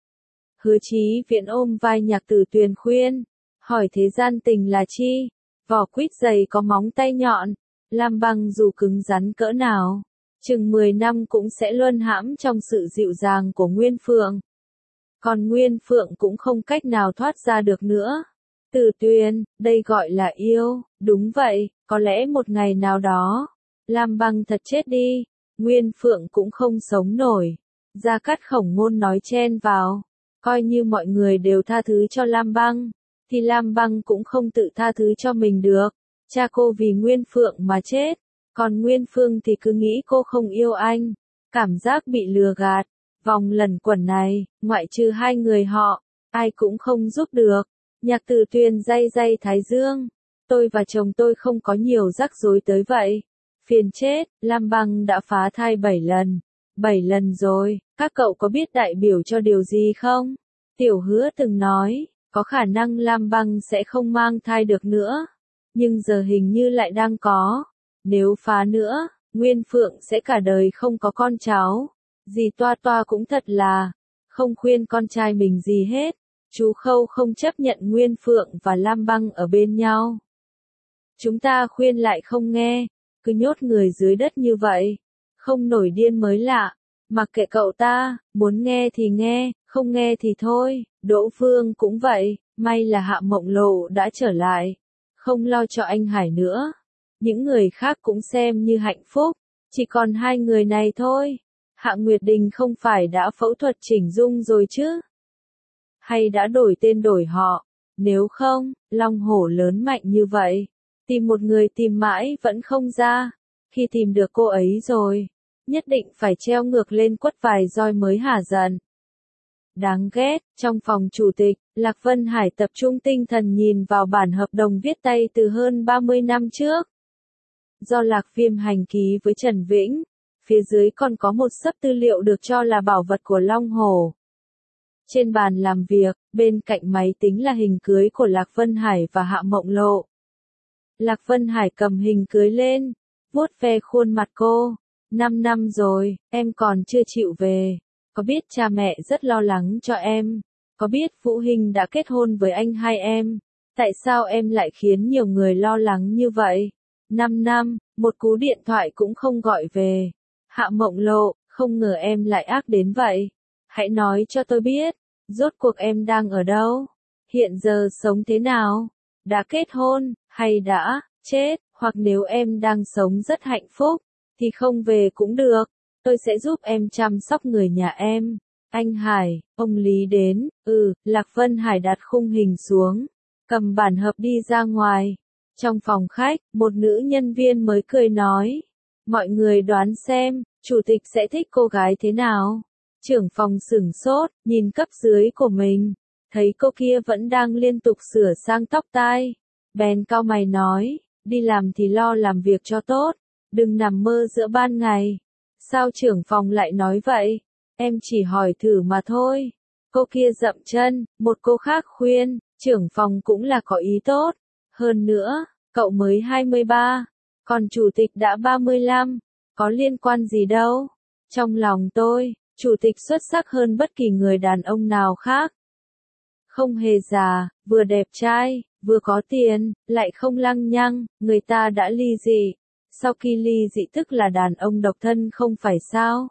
Hứa Chí Viễn ôm vai Nhạc Từ Tuyền khuyên, hỏi thế gian tình là chi? Vỏ quýt dày có móng tay nhọn, Lam Băng dù cứng rắn cỡ nào, chừng 10 năm cũng sẽ luân hãm trong sự dịu dàng của Nguyên Phượng. Còn Nguyên Phượng cũng không cách nào thoát ra được nữa. Từ Tuyền, đây gọi là yêu, đúng vậy, có lẽ một ngày nào đó, Lam Băng thật chết đi, Nguyên Phượng cũng không sống nổi. Gia Cát Khổng Ngôn nói chen vào, coi như mọi người đều tha thứ cho Lam Băng, thì Lam Băng cũng không tự tha thứ cho mình được. Cha cô vì Nguyên Phượng mà chết, còn Nguyên Phương thì cứ nghĩ cô không yêu anh, cảm giác bị lừa gạt. Vòng lẩn quẩn này, ngoại trừ hai người họ, ai cũng không giúp được. Nhạc Từ Tuyền day day thái dương. Tôi và chồng tôi không có nhiều rắc rối tới vậy. Phiền chết, Lam Băng đã phá thai 7 lần. 7 lần rồi, các cậu có biết đại biểu cho điều gì không? Tiểu Hứa từng nói, có khả năng Lam Băng sẽ không mang thai được nữa. Nhưng giờ hình như lại đang có. Nếu phá nữa, Nguyên Phượng sẽ cả đời không có con cháu. Dì Toa Toa cũng thật là, không khuyên con trai mình gì hết. Chú Khâu không chấp nhận Nguyên Phượng và Lam Băng ở bên nhau. Chúng ta khuyên lại không nghe, cứ nhốt người dưới đất như vậy. Không nổi điên mới lạ, mặc kệ cậu ta, muốn nghe thì nghe, không nghe thì thôi. Đỗ Phương cũng vậy, may là Hạ Mộng Lộ đã trở lại, không lo cho anh Hải nữa. Những người khác cũng xem như hạnh phúc, chỉ còn hai người này thôi. Hạ Nguyệt Đình không phải đã phẫu thuật chỉnh dung rồi chứ? Hay đã đổi tên đổi họ? Nếu không, long hổ lớn mạnh như vậy, tìm một người tìm mãi vẫn không ra. Khi tìm được cô ấy rồi, nhất định phải treo ngược lên quất vài roi mới hả giận. Đáng ghét, trong phòng chủ tịch, Lạc Vân Hải tập trung tinh thần nhìn vào bản hợp đồng viết tay từ hơn 30 năm trước. Do Lạc Viêm hành ký với Trần Vĩnh, phía dưới còn có một xấp tư liệu được cho là bảo vật của Long Hổ. Trên bàn làm việc, bên cạnh máy tính là hình cưới của Lạc Vân Hải và Hạ Mộng Lộ. Lạc Vân Hải cầm hình cưới lên, vuốt ve khuôn mặt cô. 5 năm rồi, em còn chưa chịu về. Có biết cha mẹ rất lo lắng cho em? Có biết Vũ Hình đã kết hôn với anh hai em? Tại sao em lại khiến nhiều người lo lắng như vậy? 5 năm, một cú điện thoại cũng không gọi về. Hạ Mộng Lộ, không ngờ em lại ác đến vậy. Hãy nói cho tôi biết, rốt cuộc em đang ở đâu? Hiện giờ sống thế nào? Đã kết hôn, hay đã chết? Hoặc nếu em đang sống rất hạnh phúc, thì không về cũng được. Tôi sẽ giúp em chăm sóc người nhà em. Anh Hải, ông Lý đến. Lạc Vân Hải đặt khung hình xuống, cầm bản hợp đi ra ngoài. Trong phòng khách, một nữ nhân viên mới cười nói. Mọi người đoán xem, chủ tịch sẽ thích cô gái thế nào? Trưởng phòng sửng sốt, nhìn cấp dưới của mình. Thấy cô kia vẫn đang liên tục sửa sang tóc tai. Bèn cau mày nói, đi làm thì lo làm việc cho tốt. Đừng nằm mơ giữa ban ngày. Sao trưởng phòng lại nói vậy? Em chỉ hỏi thử mà thôi. Cô kia dậm chân, một cô khác khuyên, trưởng phòng cũng là có ý tốt. Hơn nữa, cậu mới 23, còn chủ tịch đã 35, có liên quan gì đâu. Trong lòng tôi, chủ tịch xuất sắc hơn bất kỳ người đàn ông nào khác. Không hề già, vừa đẹp trai, vừa có tiền, lại không lăng nhăng, người ta đã ly dị. Sau khi ly dị tức là đàn ông độc thân không phải sao?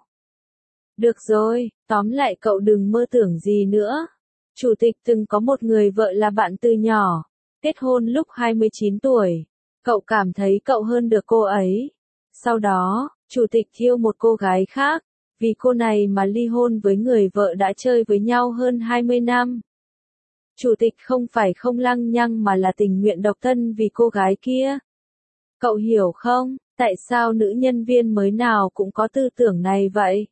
Được rồi, tóm lại cậu đừng mơ tưởng gì nữa. Chủ tịch từng có một người vợ là bạn từ nhỏ, kết hôn lúc 29 tuổi. Cậu cảm thấy cậu hơn được cô ấy. Sau đó, chủ tịch yêu một cô gái khác, vì cô này mà ly hôn với người vợ đã chơi với nhau hơn 20 năm. Chủ tịch không phải không lăng nhăng mà là tình nguyện độc thân vì cô gái kia. Cậu hiểu không, tại sao nữ nhân viên mới nào cũng có tư tưởng này vậy?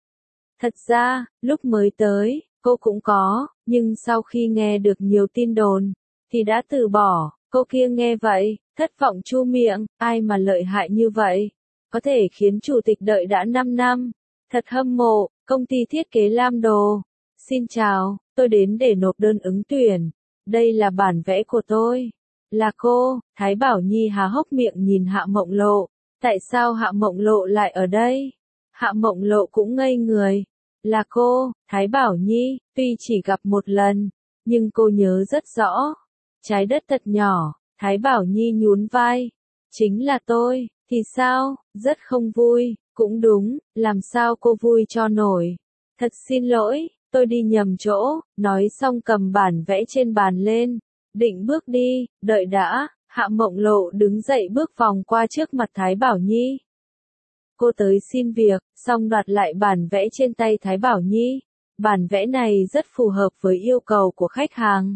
Thật ra, lúc mới tới, cô cũng có, nhưng sau khi nghe được nhiều tin đồn, thì đã từ bỏ. Cô kia nghe vậy, thất vọng chu miệng, ai mà lợi hại như vậy? Có thể khiến chủ tịch đợi đã 5 năm. Thật hâm mộ, công ty thiết kế Lam Đồ. Xin chào, tôi đến để nộp đơn ứng tuyển. Đây là bản vẽ của tôi. Là cô, Thái Bảo Nhi há hốc miệng nhìn Hạ Mộng Lộ. Tại sao Hạ Mộng Lộ lại ở đây? Hạ Mộng Lộ cũng ngây người. Là cô, Thái Bảo Nhi, tuy chỉ gặp một lần, nhưng cô nhớ rất rõ. Trái đất thật nhỏ, Thái Bảo Nhi nhún vai. Chính là tôi, thì sao, rất không vui. Cũng đúng, làm sao cô vui cho nổi. Thật xin lỗi, tôi đi nhầm chỗ, nói xong cầm bản vẽ trên bàn lên, định bước đi, đợi đã, Hạ Mộng Lộ đứng dậy bước vòng qua trước mặt Thái Bảo Nhi. Cô tới xin việc, xong đoạt lại bản vẽ trên tay Thái Bảo Nhi. Bản vẽ này rất phù hợp với yêu cầu của khách hàng.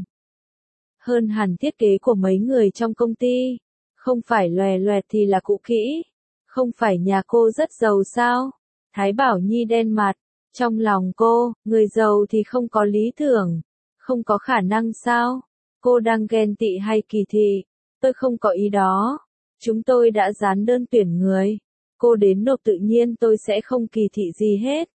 Hơn hẳn thiết kế của mấy người trong công ty. Không phải lòe loẹt thì là cũ kỹ. Không phải nhà cô rất giàu sao? Thái Bảo Nhi đen mặt. Trong lòng cô, người giàu thì không có lý tưởng. Không có khả năng sao? Cô đang ghen tị hay kỳ thị? Tôi không có ý đó. Chúng tôi đã dán đơn tuyển người. Cô đến nộp tự nhiên tôi sẽ không kỳ thị gì hết.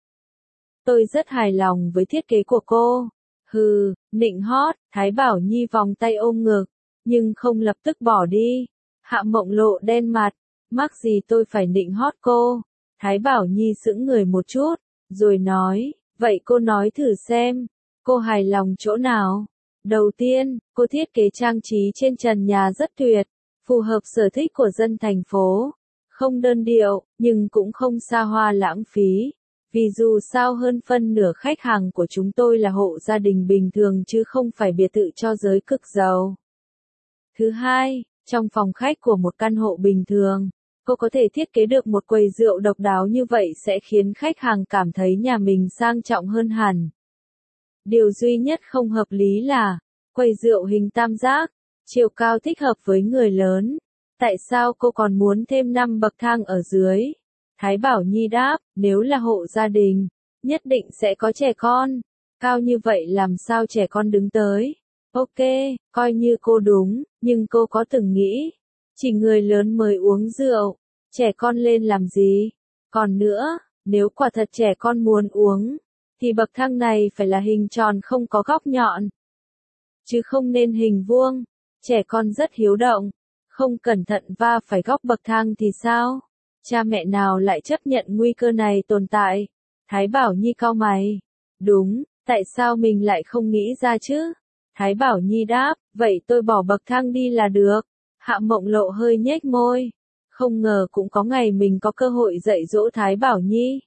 Tôi rất hài lòng với thiết kế của cô. Hừ, nịnh hót, Thái Bảo Nhi vòng tay ôm ngực, nhưng không lập tức bỏ đi. Hạ Mộng Lộ đen mặt, mắc gì tôi phải nịnh hót cô. Thái Bảo Nhi sững người một chút, rồi nói, vậy cô nói thử xem, cô hài lòng chỗ nào? Đầu tiên, cô thiết kế trang trí trên trần nhà rất tuyệt, phù hợp sở thích của dân thành phố. Không đơn điệu, nhưng cũng không xa hoa lãng phí. Vì dù sao hơn phân nửa khách hàng của chúng tôi là hộ gia đình bình thường chứ không phải biệt thự cho giới cực giàu. Thứ hai, trong phòng khách của một căn hộ bình thường, cô có thể thiết kế được một quầy rượu độc đáo như vậy sẽ khiến khách hàng cảm thấy nhà mình sang trọng hơn hẳn. Điều duy nhất không hợp lý là, quầy rượu hình tam giác, chiều cao thích hợp với người lớn. Tại sao cô còn muốn thêm 5 bậc thang ở dưới? Thái Bảo Nhi đáp, nếu là hộ gia đình, nhất định sẽ có trẻ con. Cao như vậy làm sao trẻ con đứng tới? Ok, coi như cô đúng, nhưng cô có từng nghĩ, chỉ người lớn mới uống rượu, trẻ con lên làm gì? Còn nữa, nếu quả thật trẻ con muốn uống, thì bậc thang này phải là hình tròn không có góc nhọn, chứ không nên hình vuông. Trẻ con rất hiếu động, không cẩn thận va phải góc bậc thang thì sao? Cha mẹ nào lại chấp nhận nguy cơ này tồn tại? Thái Bảo Nhi cau mày. Đúng, tại sao mình lại không nghĩ ra chứ? Thái Bảo Nhi đáp, vậy tôi bỏ bậc thang đi là được. Hạ Mộng Lộ hơi nhếch môi. Không ngờ cũng có ngày mình có cơ hội dạy dỗ Thái Bảo Nhi.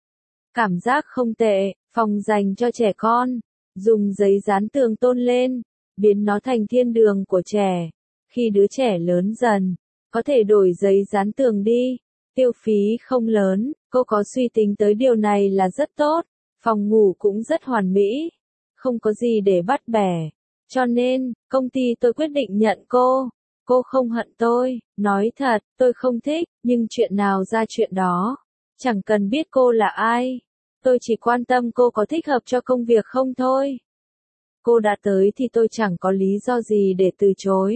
Cảm giác không tệ, phòng dành cho trẻ con. Dùng giấy dán tường tôn lên, biến nó thành thiên đường của trẻ. Khi đứa trẻ lớn dần, có thể đổi giấy dán tường đi. Tiêu phí không lớn, cô có suy tính tới điều này là rất tốt. Phòng ngủ cũng rất hoàn mỹ. Không có gì để bắt bẻ. Cho nên, công ty tôi quyết định nhận cô. Cô không hận tôi, nói thật, tôi không thích, nhưng chuyện nào ra chuyện đó. Chẳng cần biết cô là ai. Tôi chỉ quan tâm cô có thích hợp cho công việc không thôi. Cô đã tới thì tôi chẳng có lý do gì để từ chối.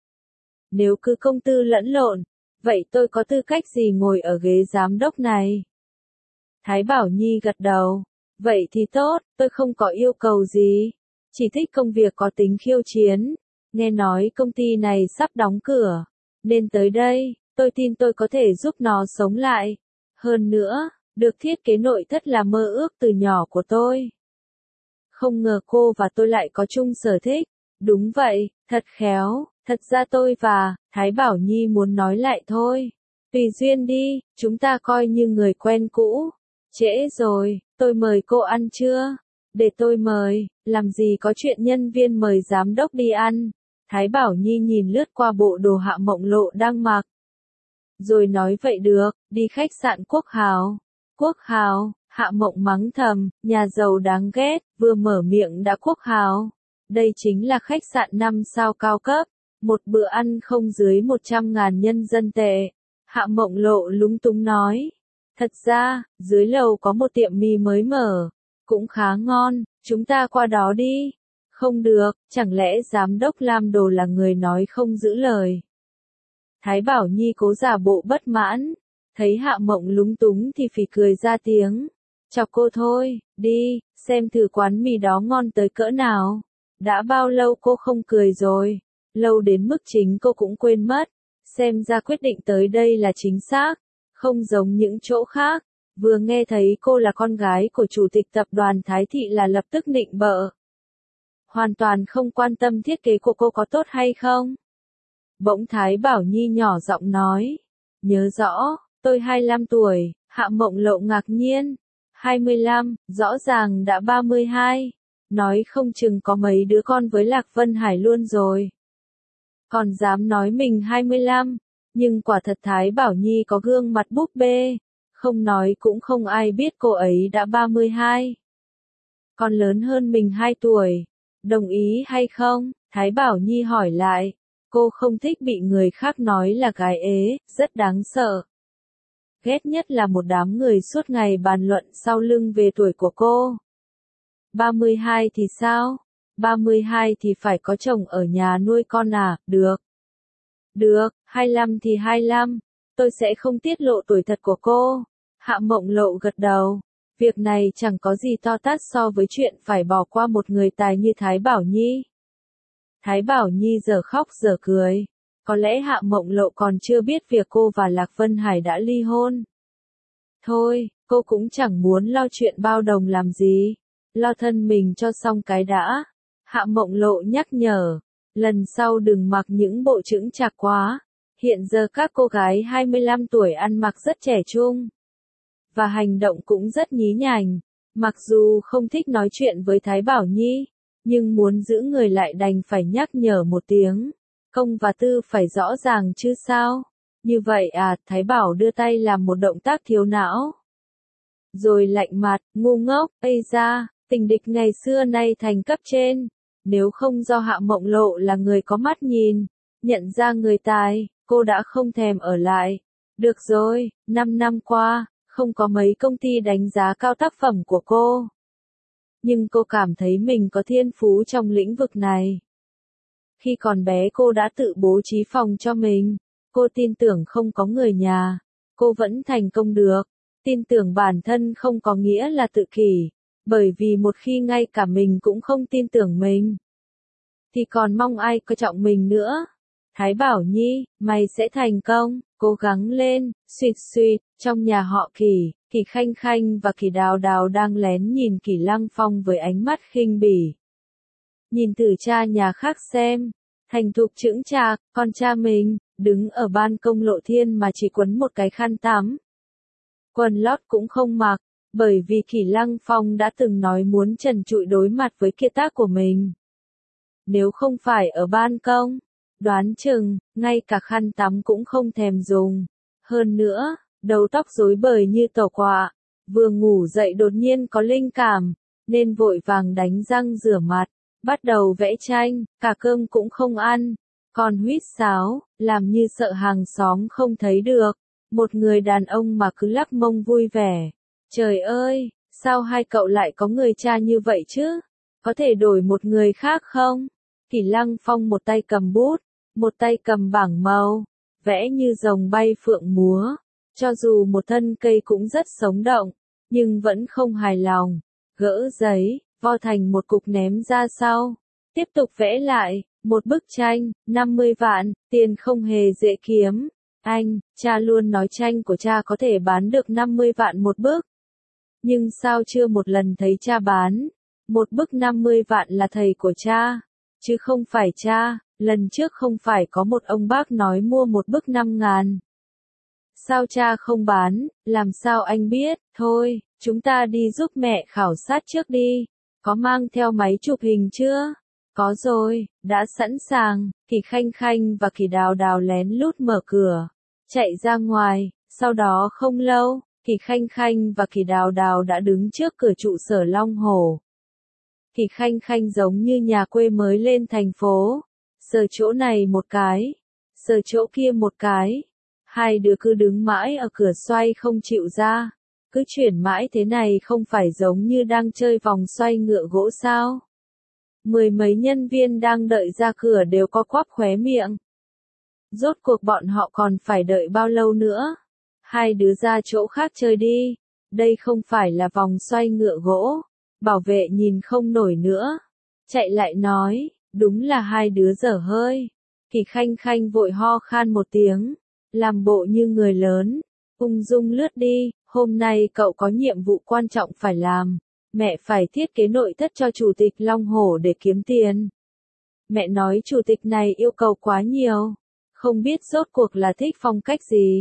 Nếu cứ công tư lẫn lộn, vậy tôi có tư cách gì ngồi ở ghế giám đốc này? Thái Bảo Nhi gật đầu. Vậy thì tốt, tôi không có yêu cầu gì. Chỉ thích công việc có tính khiêu chiến. Nghe nói công ty này sắp đóng cửa. Nên tới đây, tôi tin tôi có thể giúp nó sống lại. Hơn nữa, được thiết kế nội thất là mơ ước từ nhỏ của tôi. Không ngờ cô và tôi lại có chung sở thích. Đúng vậy, thật khéo. Thật ra tôi và Thái Bảo Nhi muốn nói lại thôi. Tùy duyên đi, chúng ta coi như người quen cũ. Trễ rồi, tôi mời cô ăn chưa? Để tôi mời, làm gì có chuyện nhân viên mời giám đốc đi ăn. Thái Bảo Nhi nhìn lướt qua bộ đồ Hạ Mộng Lộ đang mặc. Rồi nói vậy được, đi khách sạn Quốc Hào. Quốc Hào, Hạ Mộng mắng thầm, nhà giàu đáng ghét, vừa mở miệng đã Quốc Hào. Đây chính là khách sạn 5 sao cao cấp. Một bữa ăn không dưới 100.000 nhân dân tệ. Hạ Mộng Lộ lúng túng nói. Thật ra, dưới lầu có một tiệm mì mới mở. Cũng khá ngon, chúng ta qua đó đi. Không được, chẳng lẽ giám đốc Lam Đồ là người nói không giữ lời. Thái Bảo Nhi cố giả bộ bất mãn. Thấy Hạ Mộng lúng túng thì phì cười ra tiếng. Chọc cô thôi, đi, xem thử quán mì đó ngon tới cỡ nào. Đã bao lâu cô không cười rồi. Lâu đến mức chính cô cũng quên mất. Xem ra quyết định tới đây là chính xác. Không giống những chỗ khác. Vừa nghe thấy cô là con gái của chủ tịch tập đoàn Thái Thị là lập tức nịnh bợ. Hoàn toàn không quan tâm thiết kế của cô có tốt hay không. Bỗng Thái Bảo Nhi nhỏ giọng nói. Nhớ rõ, tôi 25 tuổi, Hạ Mộng Lộ ngạc nhiên. 25, rõ ràng đã 32. Nói không chừng có mấy đứa con với Lạc Vân Hải luôn rồi. Còn dám nói mình 25, nhưng quả thật Thái Bảo Nhi có gương mặt búp bê, không nói cũng không ai biết cô ấy đã 32. Còn lớn hơn mình 2 tuổi, đồng ý hay không? Thái Bảo Nhi hỏi lại, cô không thích bị người khác nói là gái ế, rất đáng sợ. Ghét nhất là một đám người suốt ngày bàn luận sau lưng về tuổi của cô. 32 thì sao? 32 thì phải có chồng ở nhà nuôi con à? Được. Được, 25 thì 25. Tôi sẽ không tiết lộ tuổi thật của cô. Hạ Mộng Lộ gật đầu. Việc này chẳng có gì to tát so với chuyện phải bỏ qua một người tài như Thái Bảo Nhi. Thái Bảo Nhi giờ khóc giờ cười. Có lẽ Hạ Mộng Lộ còn chưa biết việc cô và Lạc Vân Hải đã ly hôn. Thôi, cô cũng chẳng muốn lo chuyện bao đồng làm gì. Lo thân mình cho xong cái đã. Hạ Mộng Lộ nhắc nhở. Lần sau đừng mặc những bộ chững chạc quá. Hiện giờ các cô gái 25 tuổi ăn mặc rất trẻ trung. Và hành động cũng rất nhí nhảnh. Mặc dù không thích nói chuyện với Thái Bảo Nhi, nhưng muốn giữ người lại đành phải nhắc nhở một tiếng. Công và tư phải rõ ràng chứ sao? Như vậy à, Thái Bảo đưa tay làm một động tác thiếu não. Rồi lạnh mặt, ngu ngốc, ây da, tình địch ngày xưa nay thành cấp trên. Nếu không do Hạ Mộng Lộ là người có mắt nhìn, nhận ra người tài, cô đã không thèm ở lại. Được rồi, 5 năm qua, không có mấy công ty đánh giá cao tác phẩm của cô. Nhưng cô cảm thấy mình có thiên phú trong lĩnh vực này. Khi còn bé cô đã tự bố trí phòng cho mình. Cô tin tưởng không có người nhà. Cô vẫn thành công được. Tin tưởng bản thân không có nghĩa là tự kỷ. Bởi vì một khi ngay cả mình cũng không tin tưởng mình, thì còn mong ai coi trọng mình nữa. Thái Bảo Nhi, mày sẽ thành công, cố gắng lên, suýt suýt, trong nhà họ Kỳ, Kỳ Khanh Khanh và Kỳ Đào Đào đang lén nhìn Kỳ Lăng Phong với ánh mắt khinh bỉ. Nhìn thử cha nhà khác xem, thành thục chững chạc, còn cha mình, đứng ở ban công lộ thiên mà chỉ quấn một cái khăn tắm. Quần lót cũng không mặc, bởi vì Kỳ Lăng Phong đã từng nói muốn trần trụi đối mặt với kiệt tác của mình. Nếu không phải ở ban công, đoán chừng, ngay cả khăn tắm cũng không thèm dùng. Hơn nữa, đầu tóc rối bời như tàu quạ, vừa ngủ dậy đột nhiên có linh cảm, nên vội vàng đánh răng rửa mặt, bắt đầu vẽ tranh, cả cơm cũng không ăn, còn huýt sáo, làm như sợ hàng xóm không thấy được. Một người đàn ông mà cứ lắc mông vui vẻ. Trời ơi, sao hai cậu lại có người cha như vậy chứ? Có thể đổi một người khác không? Kỳ Lăng Phong một tay cầm bút, một tay cầm bảng màu, vẽ như rồng bay phượng múa. Cho dù một thân cây cũng rất sống động, nhưng vẫn không hài lòng. Gỡ giấy, vo thành một cục ném ra sau. Tiếp tục vẽ lại, một bức tranh, 50 vạn, tiền không hề dễ kiếm. Anh, cha luôn nói tranh của cha có thể bán được 50 vạn một bức. Nhưng sao chưa một lần thấy cha bán? Một bức 50 vạn là thầy của cha, chứ không phải cha. Lần trước không phải có một ông bác nói mua một bức 5.000. Sao cha không bán, làm sao anh biết? Thôi, chúng ta đi giúp mẹ khảo sát trước đi. Có mang theo máy chụp hình chưa? Có rồi, đã sẵn sàng. Kỳ Khanh Khanh và Kỳ Đào Đào lén lút mở cửa, chạy ra ngoài. Sau đó không lâu, Kỳ Khanh Khanh và Kỳ Đào Đào đã đứng trước cửa trụ sở Long Hổ. Kỳ Khanh Khanh giống như nhà quê mới lên thành phố, sờ chỗ này một cái, sờ chỗ kia một cái. Hai đứa cứ đứng mãi ở cửa xoay không chịu ra. Cứ chuyển mãi thế này không phải giống như đang chơi vòng xoay ngựa gỗ sao? Mười mấy nhân viên đang đợi ra cửa đều co quắp khóe miệng. Rốt cuộc bọn họ còn phải đợi bao lâu nữa? Hai đứa ra chỗ khác chơi đi. Đây không phải là vòng xoay ngựa gỗ. Bảo vệ nhìn không nổi nữa. Chạy lại nói, đúng là hai đứa dở hơi. Kỳ Khanh Khanh vội ho khan một tiếng, làm bộ như người lớn, ung dung lướt đi. Hôm nay cậu có nhiệm vụ quan trọng phải làm. Mẹ phải thiết kế nội thất cho chủ tịch Long Hổ để kiếm tiền. Mẹ nói chủ tịch này yêu cầu quá nhiều. Không biết rốt cuộc là thích phong cách gì.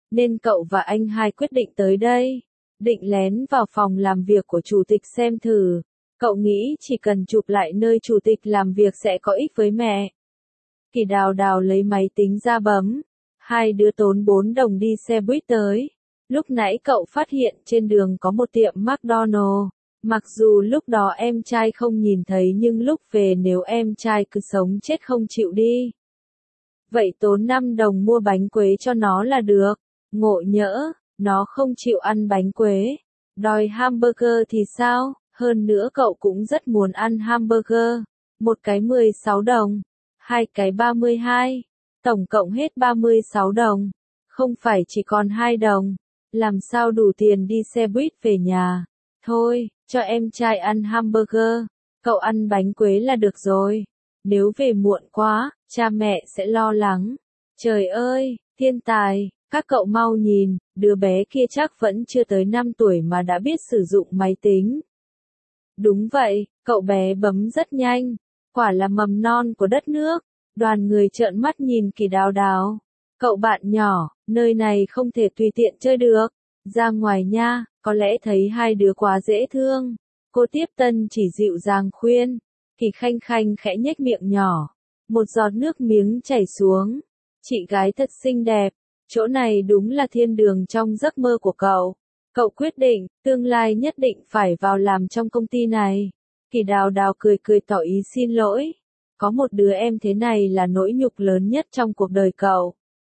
nên cậu và anh hai quyết định tới đây. Định lén vào phòng làm việc của chủ tịch xem thử. Cậu nghĩ chỉ cần chụp lại nơi chủ tịch làm việc sẽ có ích với mẹ. Kỳ Đào Đào lấy máy tính ra bấm. Hai đứa tốn 4 đồng đi xe buýt tới. Lúc nãy cậu phát hiện trên đường có một tiệm McDonald's. Mặc dù lúc đó em trai không nhìn thấy nhưng lúc về nếu em trai cứ sống chết không chịu đi. Vậy tốn 5 đồng mua bánh quế cho nó là được. Ngộ nhỡ, nó không chịu ăn bánh quế. Đòi hamburger thì sao? Hơn nữa cậu cũng rất muốn ăn hamburger. Một cái 16 đồng. Hai cái 32. Tổng cộng hết 36 đồng. Không phải chỉ còn 2 đồng. Làm sao đủ tiền đi xe buýt về nhà. Thôi, cho em trai ăn hamburger. Cậu ăn bánh quế là được rồi. Nếu về muộn quá, cha mẹ sẽ lo lắng. Trời ơi, thiên tài, các cậu mau nhìn, đứa bé kia chắc vẫn chưa tới 5 tuổi mà đã biết sử dụng máy tính. Đúng vậy, cậu bé bấm rất nhanh. Quả là mầm non của đất nước. Đoàn người trợn mắt nhìn Kỳ Đào Đào. Cậu bạn nhỏ, nơi này không thể tùy tiện chơi được. Ra ngoài nha, có lẽ thấy hai đứa quá dễ thương. Cô Tiếp Tân chỉ dịu dàng khuyên. Kỳ Khanh Khanh khẽ nhếch miệng nhỏ. Một giọt nước miếng chảy xuống. Chị gái thật xinh đẹp. Chỗ này đúng là thiên đường trong giấc mơ của cậu. Cậu quyết định, tương lai nhất định phải vào làm trong công ty này. Kỳ Đào Đào cười cười tỏ ý xin lỗi. Có một đứa em thế này là nỗi nhục lớn nhất trong cuộc đời cậu.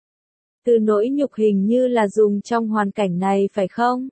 Từ nỗi nhục hình như là dùng trong hoàn cảnh này phải không?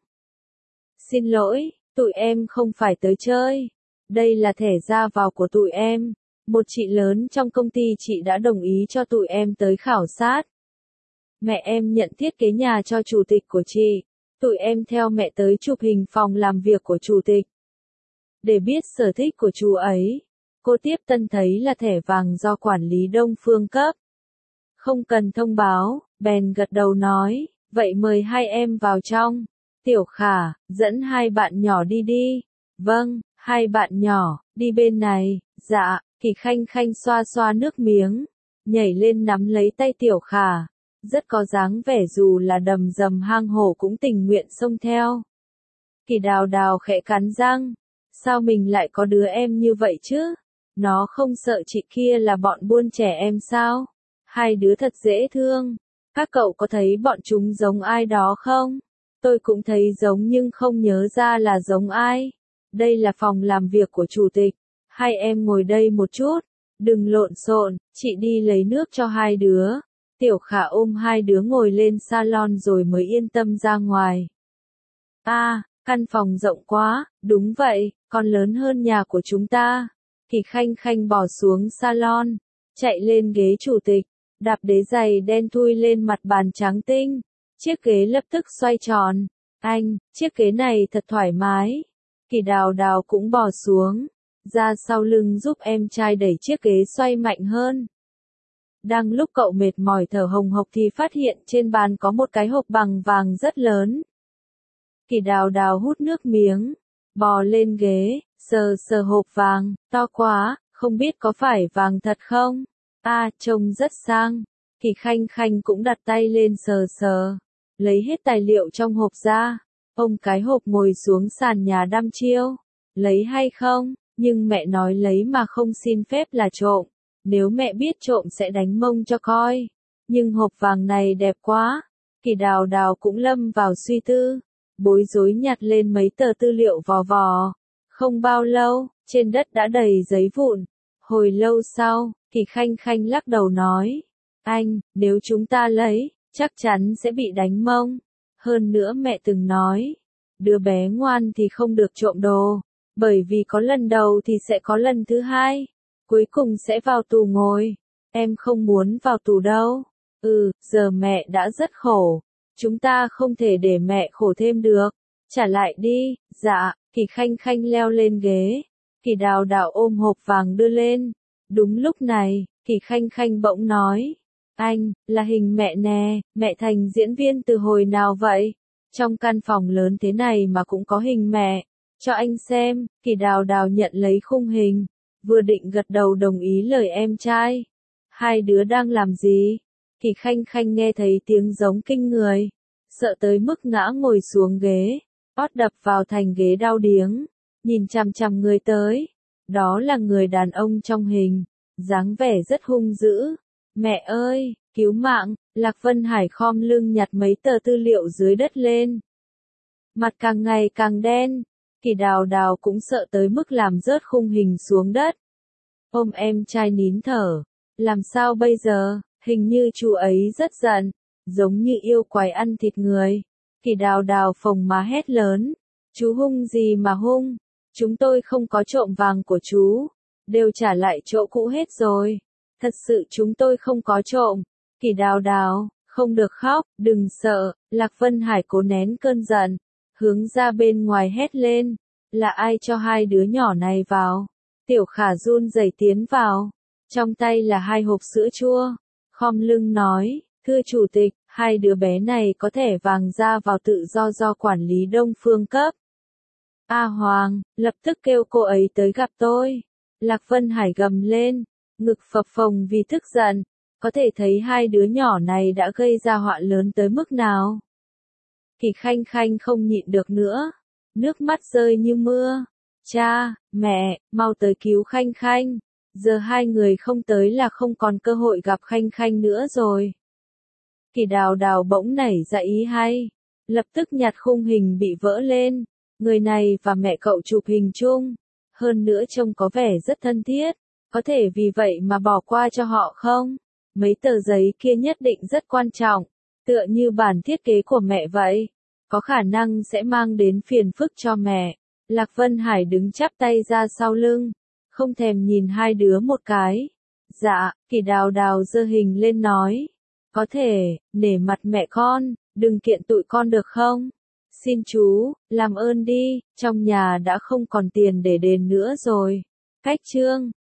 Xin lỗi, tụi em không phải tới chơi. Đây là thẻ ra vào của tụi em. Một chị lớn trong công ty chị đã đồng ý cho tụi em tới khảo sát. Mẹ em nhận thiết kế nhà cho chủ tịch của chị. Tụi em theo mẹ tới chụp hình phòng làm việc của chủ tịch. Để biết sở thích của chú ấy. Cô Tiếp Tân thấy là thẻ vàng do quản lý Đông Phương cấp. Không cần thông báo, bèn gật đầu nói, vậy mời hai em vào trong. Tiểu Khả, dẫn hai bạn nhỏ đi đi. Vâng, hai bạn nhỏ, đi bên này. Dạ, Kỳ Khanh Khanh xoa xoa nước miếng. Nhảy lên nắm lấy tay Tiểu Khả. Rất có dáng vẻ dù là đầm rầm hang hổ cũng tình nguyện xông theo. Kỳ Đào Đào khẽ cắn răng. Sao mình lại có đứa em như vậy chứ? Nó không sợ chị kia là bọn buôn trẻ em sao? Hai đứa thật dễ thương. Các cậu có thấy bọn chúng giống ai đó không? Tôi cũng thấy giống nhưng không nhớ ra là giống ai. Đây là phòng làm việc của chủ tịch. Hai em ngồi đây một chút. Đừng lộn xộn, chị đi lấy nước cho hai đứa. Tiểu Khả ôm hai đứa ngồi lên salon rồi mới yên tâm ra ngoài. Căn phòng rộng quá, đúng vậy, còn lớn hơn nhà của chúng ta. Kỳ Khanh Khanh bò xuống salon, chạy lên ghế chủ tịch, đạp đế giày đen thui lên mặt bàn trắng tinh. Chiếc ghế lập tức xoay tròn. Anh, chiếc ghế này thật thoải mái. Kỳ Đào Đào cũng bò xuống, ra sau lưng giúp em trai đẩy chiếc ghế xoay mạnh hơn. Đang lúc cậu mệt mỏi thở hồng hộc thì phát hiện trên bàn có một cái hộp bằng vàng rất lớn. Kỳ Đào Đào hút nước miếng, bò lên ghế, sờ sờ hộp vàng, to quá, không biết có phải vàng thật không? Trông rất sang. Kỳ Khanh Khanh cũng đặt tay lên sờ sờ, lấy hết tài liệu trong hộp ra. Ôm cái hộp ngồi xuống sàn nhà đăm chiêu. Lấy hay không? Nhưng mẹ nói lấy mà không xin phép là trộm. Nếu mẹ biết trộm sẽ đánh mông cho coi. Nhưng hộp vàng này đẹp quá. Kỳ Đào Đào cũng lâm vào suy tư. Bối rối nhặt lên mấy tờ tư liệu vò vò. Không bao lâu, trên đất đã đầy giấy vụn. Hồi lâu sau, Kỳ Khanh Khanh lắc đầu nói. Anh, nếu chúng ta lấy, chắc chắn sẽ bị đánh mông. Hơn nữa mẹ từng nói. Đứa bé ngoan thì không được trộm đồ. Bởi vì có lần đầu thì sẽ có lần thứ hai. Cuối cùng sẽ vào tù ngồi. Em không muốn vào tù đâu. Giờ mẹ đã rất khổ. Chúng ta không thể để mẹ khổ thêm được. Trả lại đi. Dạ. Kỳ Khanh Khanh leo lên ghế. Kỳ Đào Đào ôm hộp vàng đưa lên. Đúng lúc này, Kỳ Khanh Khanh bỗng nói. Anh, là hình mẹ nè, mẹ thành diễn viên từ hồi nào vậy? Trong căn phòng lớn thế này mà cũng có hình mẹ. Cho anh xem. Kỳ Đào Đào nhận lấy khung hình. Vừa định gật đầu đồng ý lời em trai. Hai đứa đang làm gì? Kỳ Khanh Khanh nghe thấy tiếng giống kinh người. sợ tới mức ngã ngồi xuống ghế, ót đập vào thành ghế đau điếng, nhìn chằm chằm người tới. Đó là người đàn ông trong hình, dáng vẻ rất hung dữ. Mẹ ơi, cứu mạng, Lạc Vân Hải khom lưng nhặt mấy tờ tư liệu dưới đất lên. Mặt càng ngày càng đen, Kỳ Đào Đào cũng sợ tới mức làm rớt khung hình xuống đất. Ôm em trai nín thở, làm sao bây giờ, hình như chú ấy rất giận, giống như yêu quái ăn thịt người. Kỳ Đào Đào phồng má hét lớn, chú hung gì mà hung, chúng tôi không có trộm vàng của chú, đều trả lại chỗ cũ hết rồi, thật sự chúng tôi không có trộm. Kỳ Đào Đào, không được khóc, đừng sợ, Lạc Vân Hải cố nén cơn giận, hướng ra bên ngoài hét lên, là ai cho hai đứa nhỏ này vào? Tiểu Khả run rẩy tiến vào, trong tay là 2 hộp sữa chua, khom lưng nói, thưa chủ tịch, 2 đứa bé này có thẻ vàng ra vào tự do quản lý Đông Phương cấp. A Hoàng, lập tức kêu cô ấy tới gặp tôi. Lạc Vân Hải gầm lên, ngực phập phồng vì tức giận, có thể thấy 2 đứa nhỏ này đã gây ra họa lớn tới mức nào. Kỳ Khanh Khanh không nhịn được nữa, nước mắt rơi như mưa. Cha, mẹ, mau tới cứu Khanh Khanh, giờ 2 người không tới là không còn cơ hội gặp Khanh Khanh nữa rồi. Kỳ Đào Đào bỗng nảy ra ý hay, lập tức nhặt khung hình bị vỡ lên, người này và mẹ cậu chụp hình chung, hơn nữa trông có vẻ rất thân thiết, có thể vì vậy mà bỏ qua cho họ không? Mấy tờ giấy kia nhất định rất quan trọng, tựa như bản thiết kế của mẹ vậy, có khả năng sẽ mang đến phiền phức cho mẹ. Lạc Vân Hải đứng chắp tay ra sau lưng, không thèm nhìn 2 đứa một cái. Dạ, Kỳ Đào Đào giơ hình lên nói, có thể, nể mặt mẹ con, đừng kiện tụi con được không? Xin chú, làm ơn đi, trong nhà đã không còn tiền để đền nữa rồi. Cách chương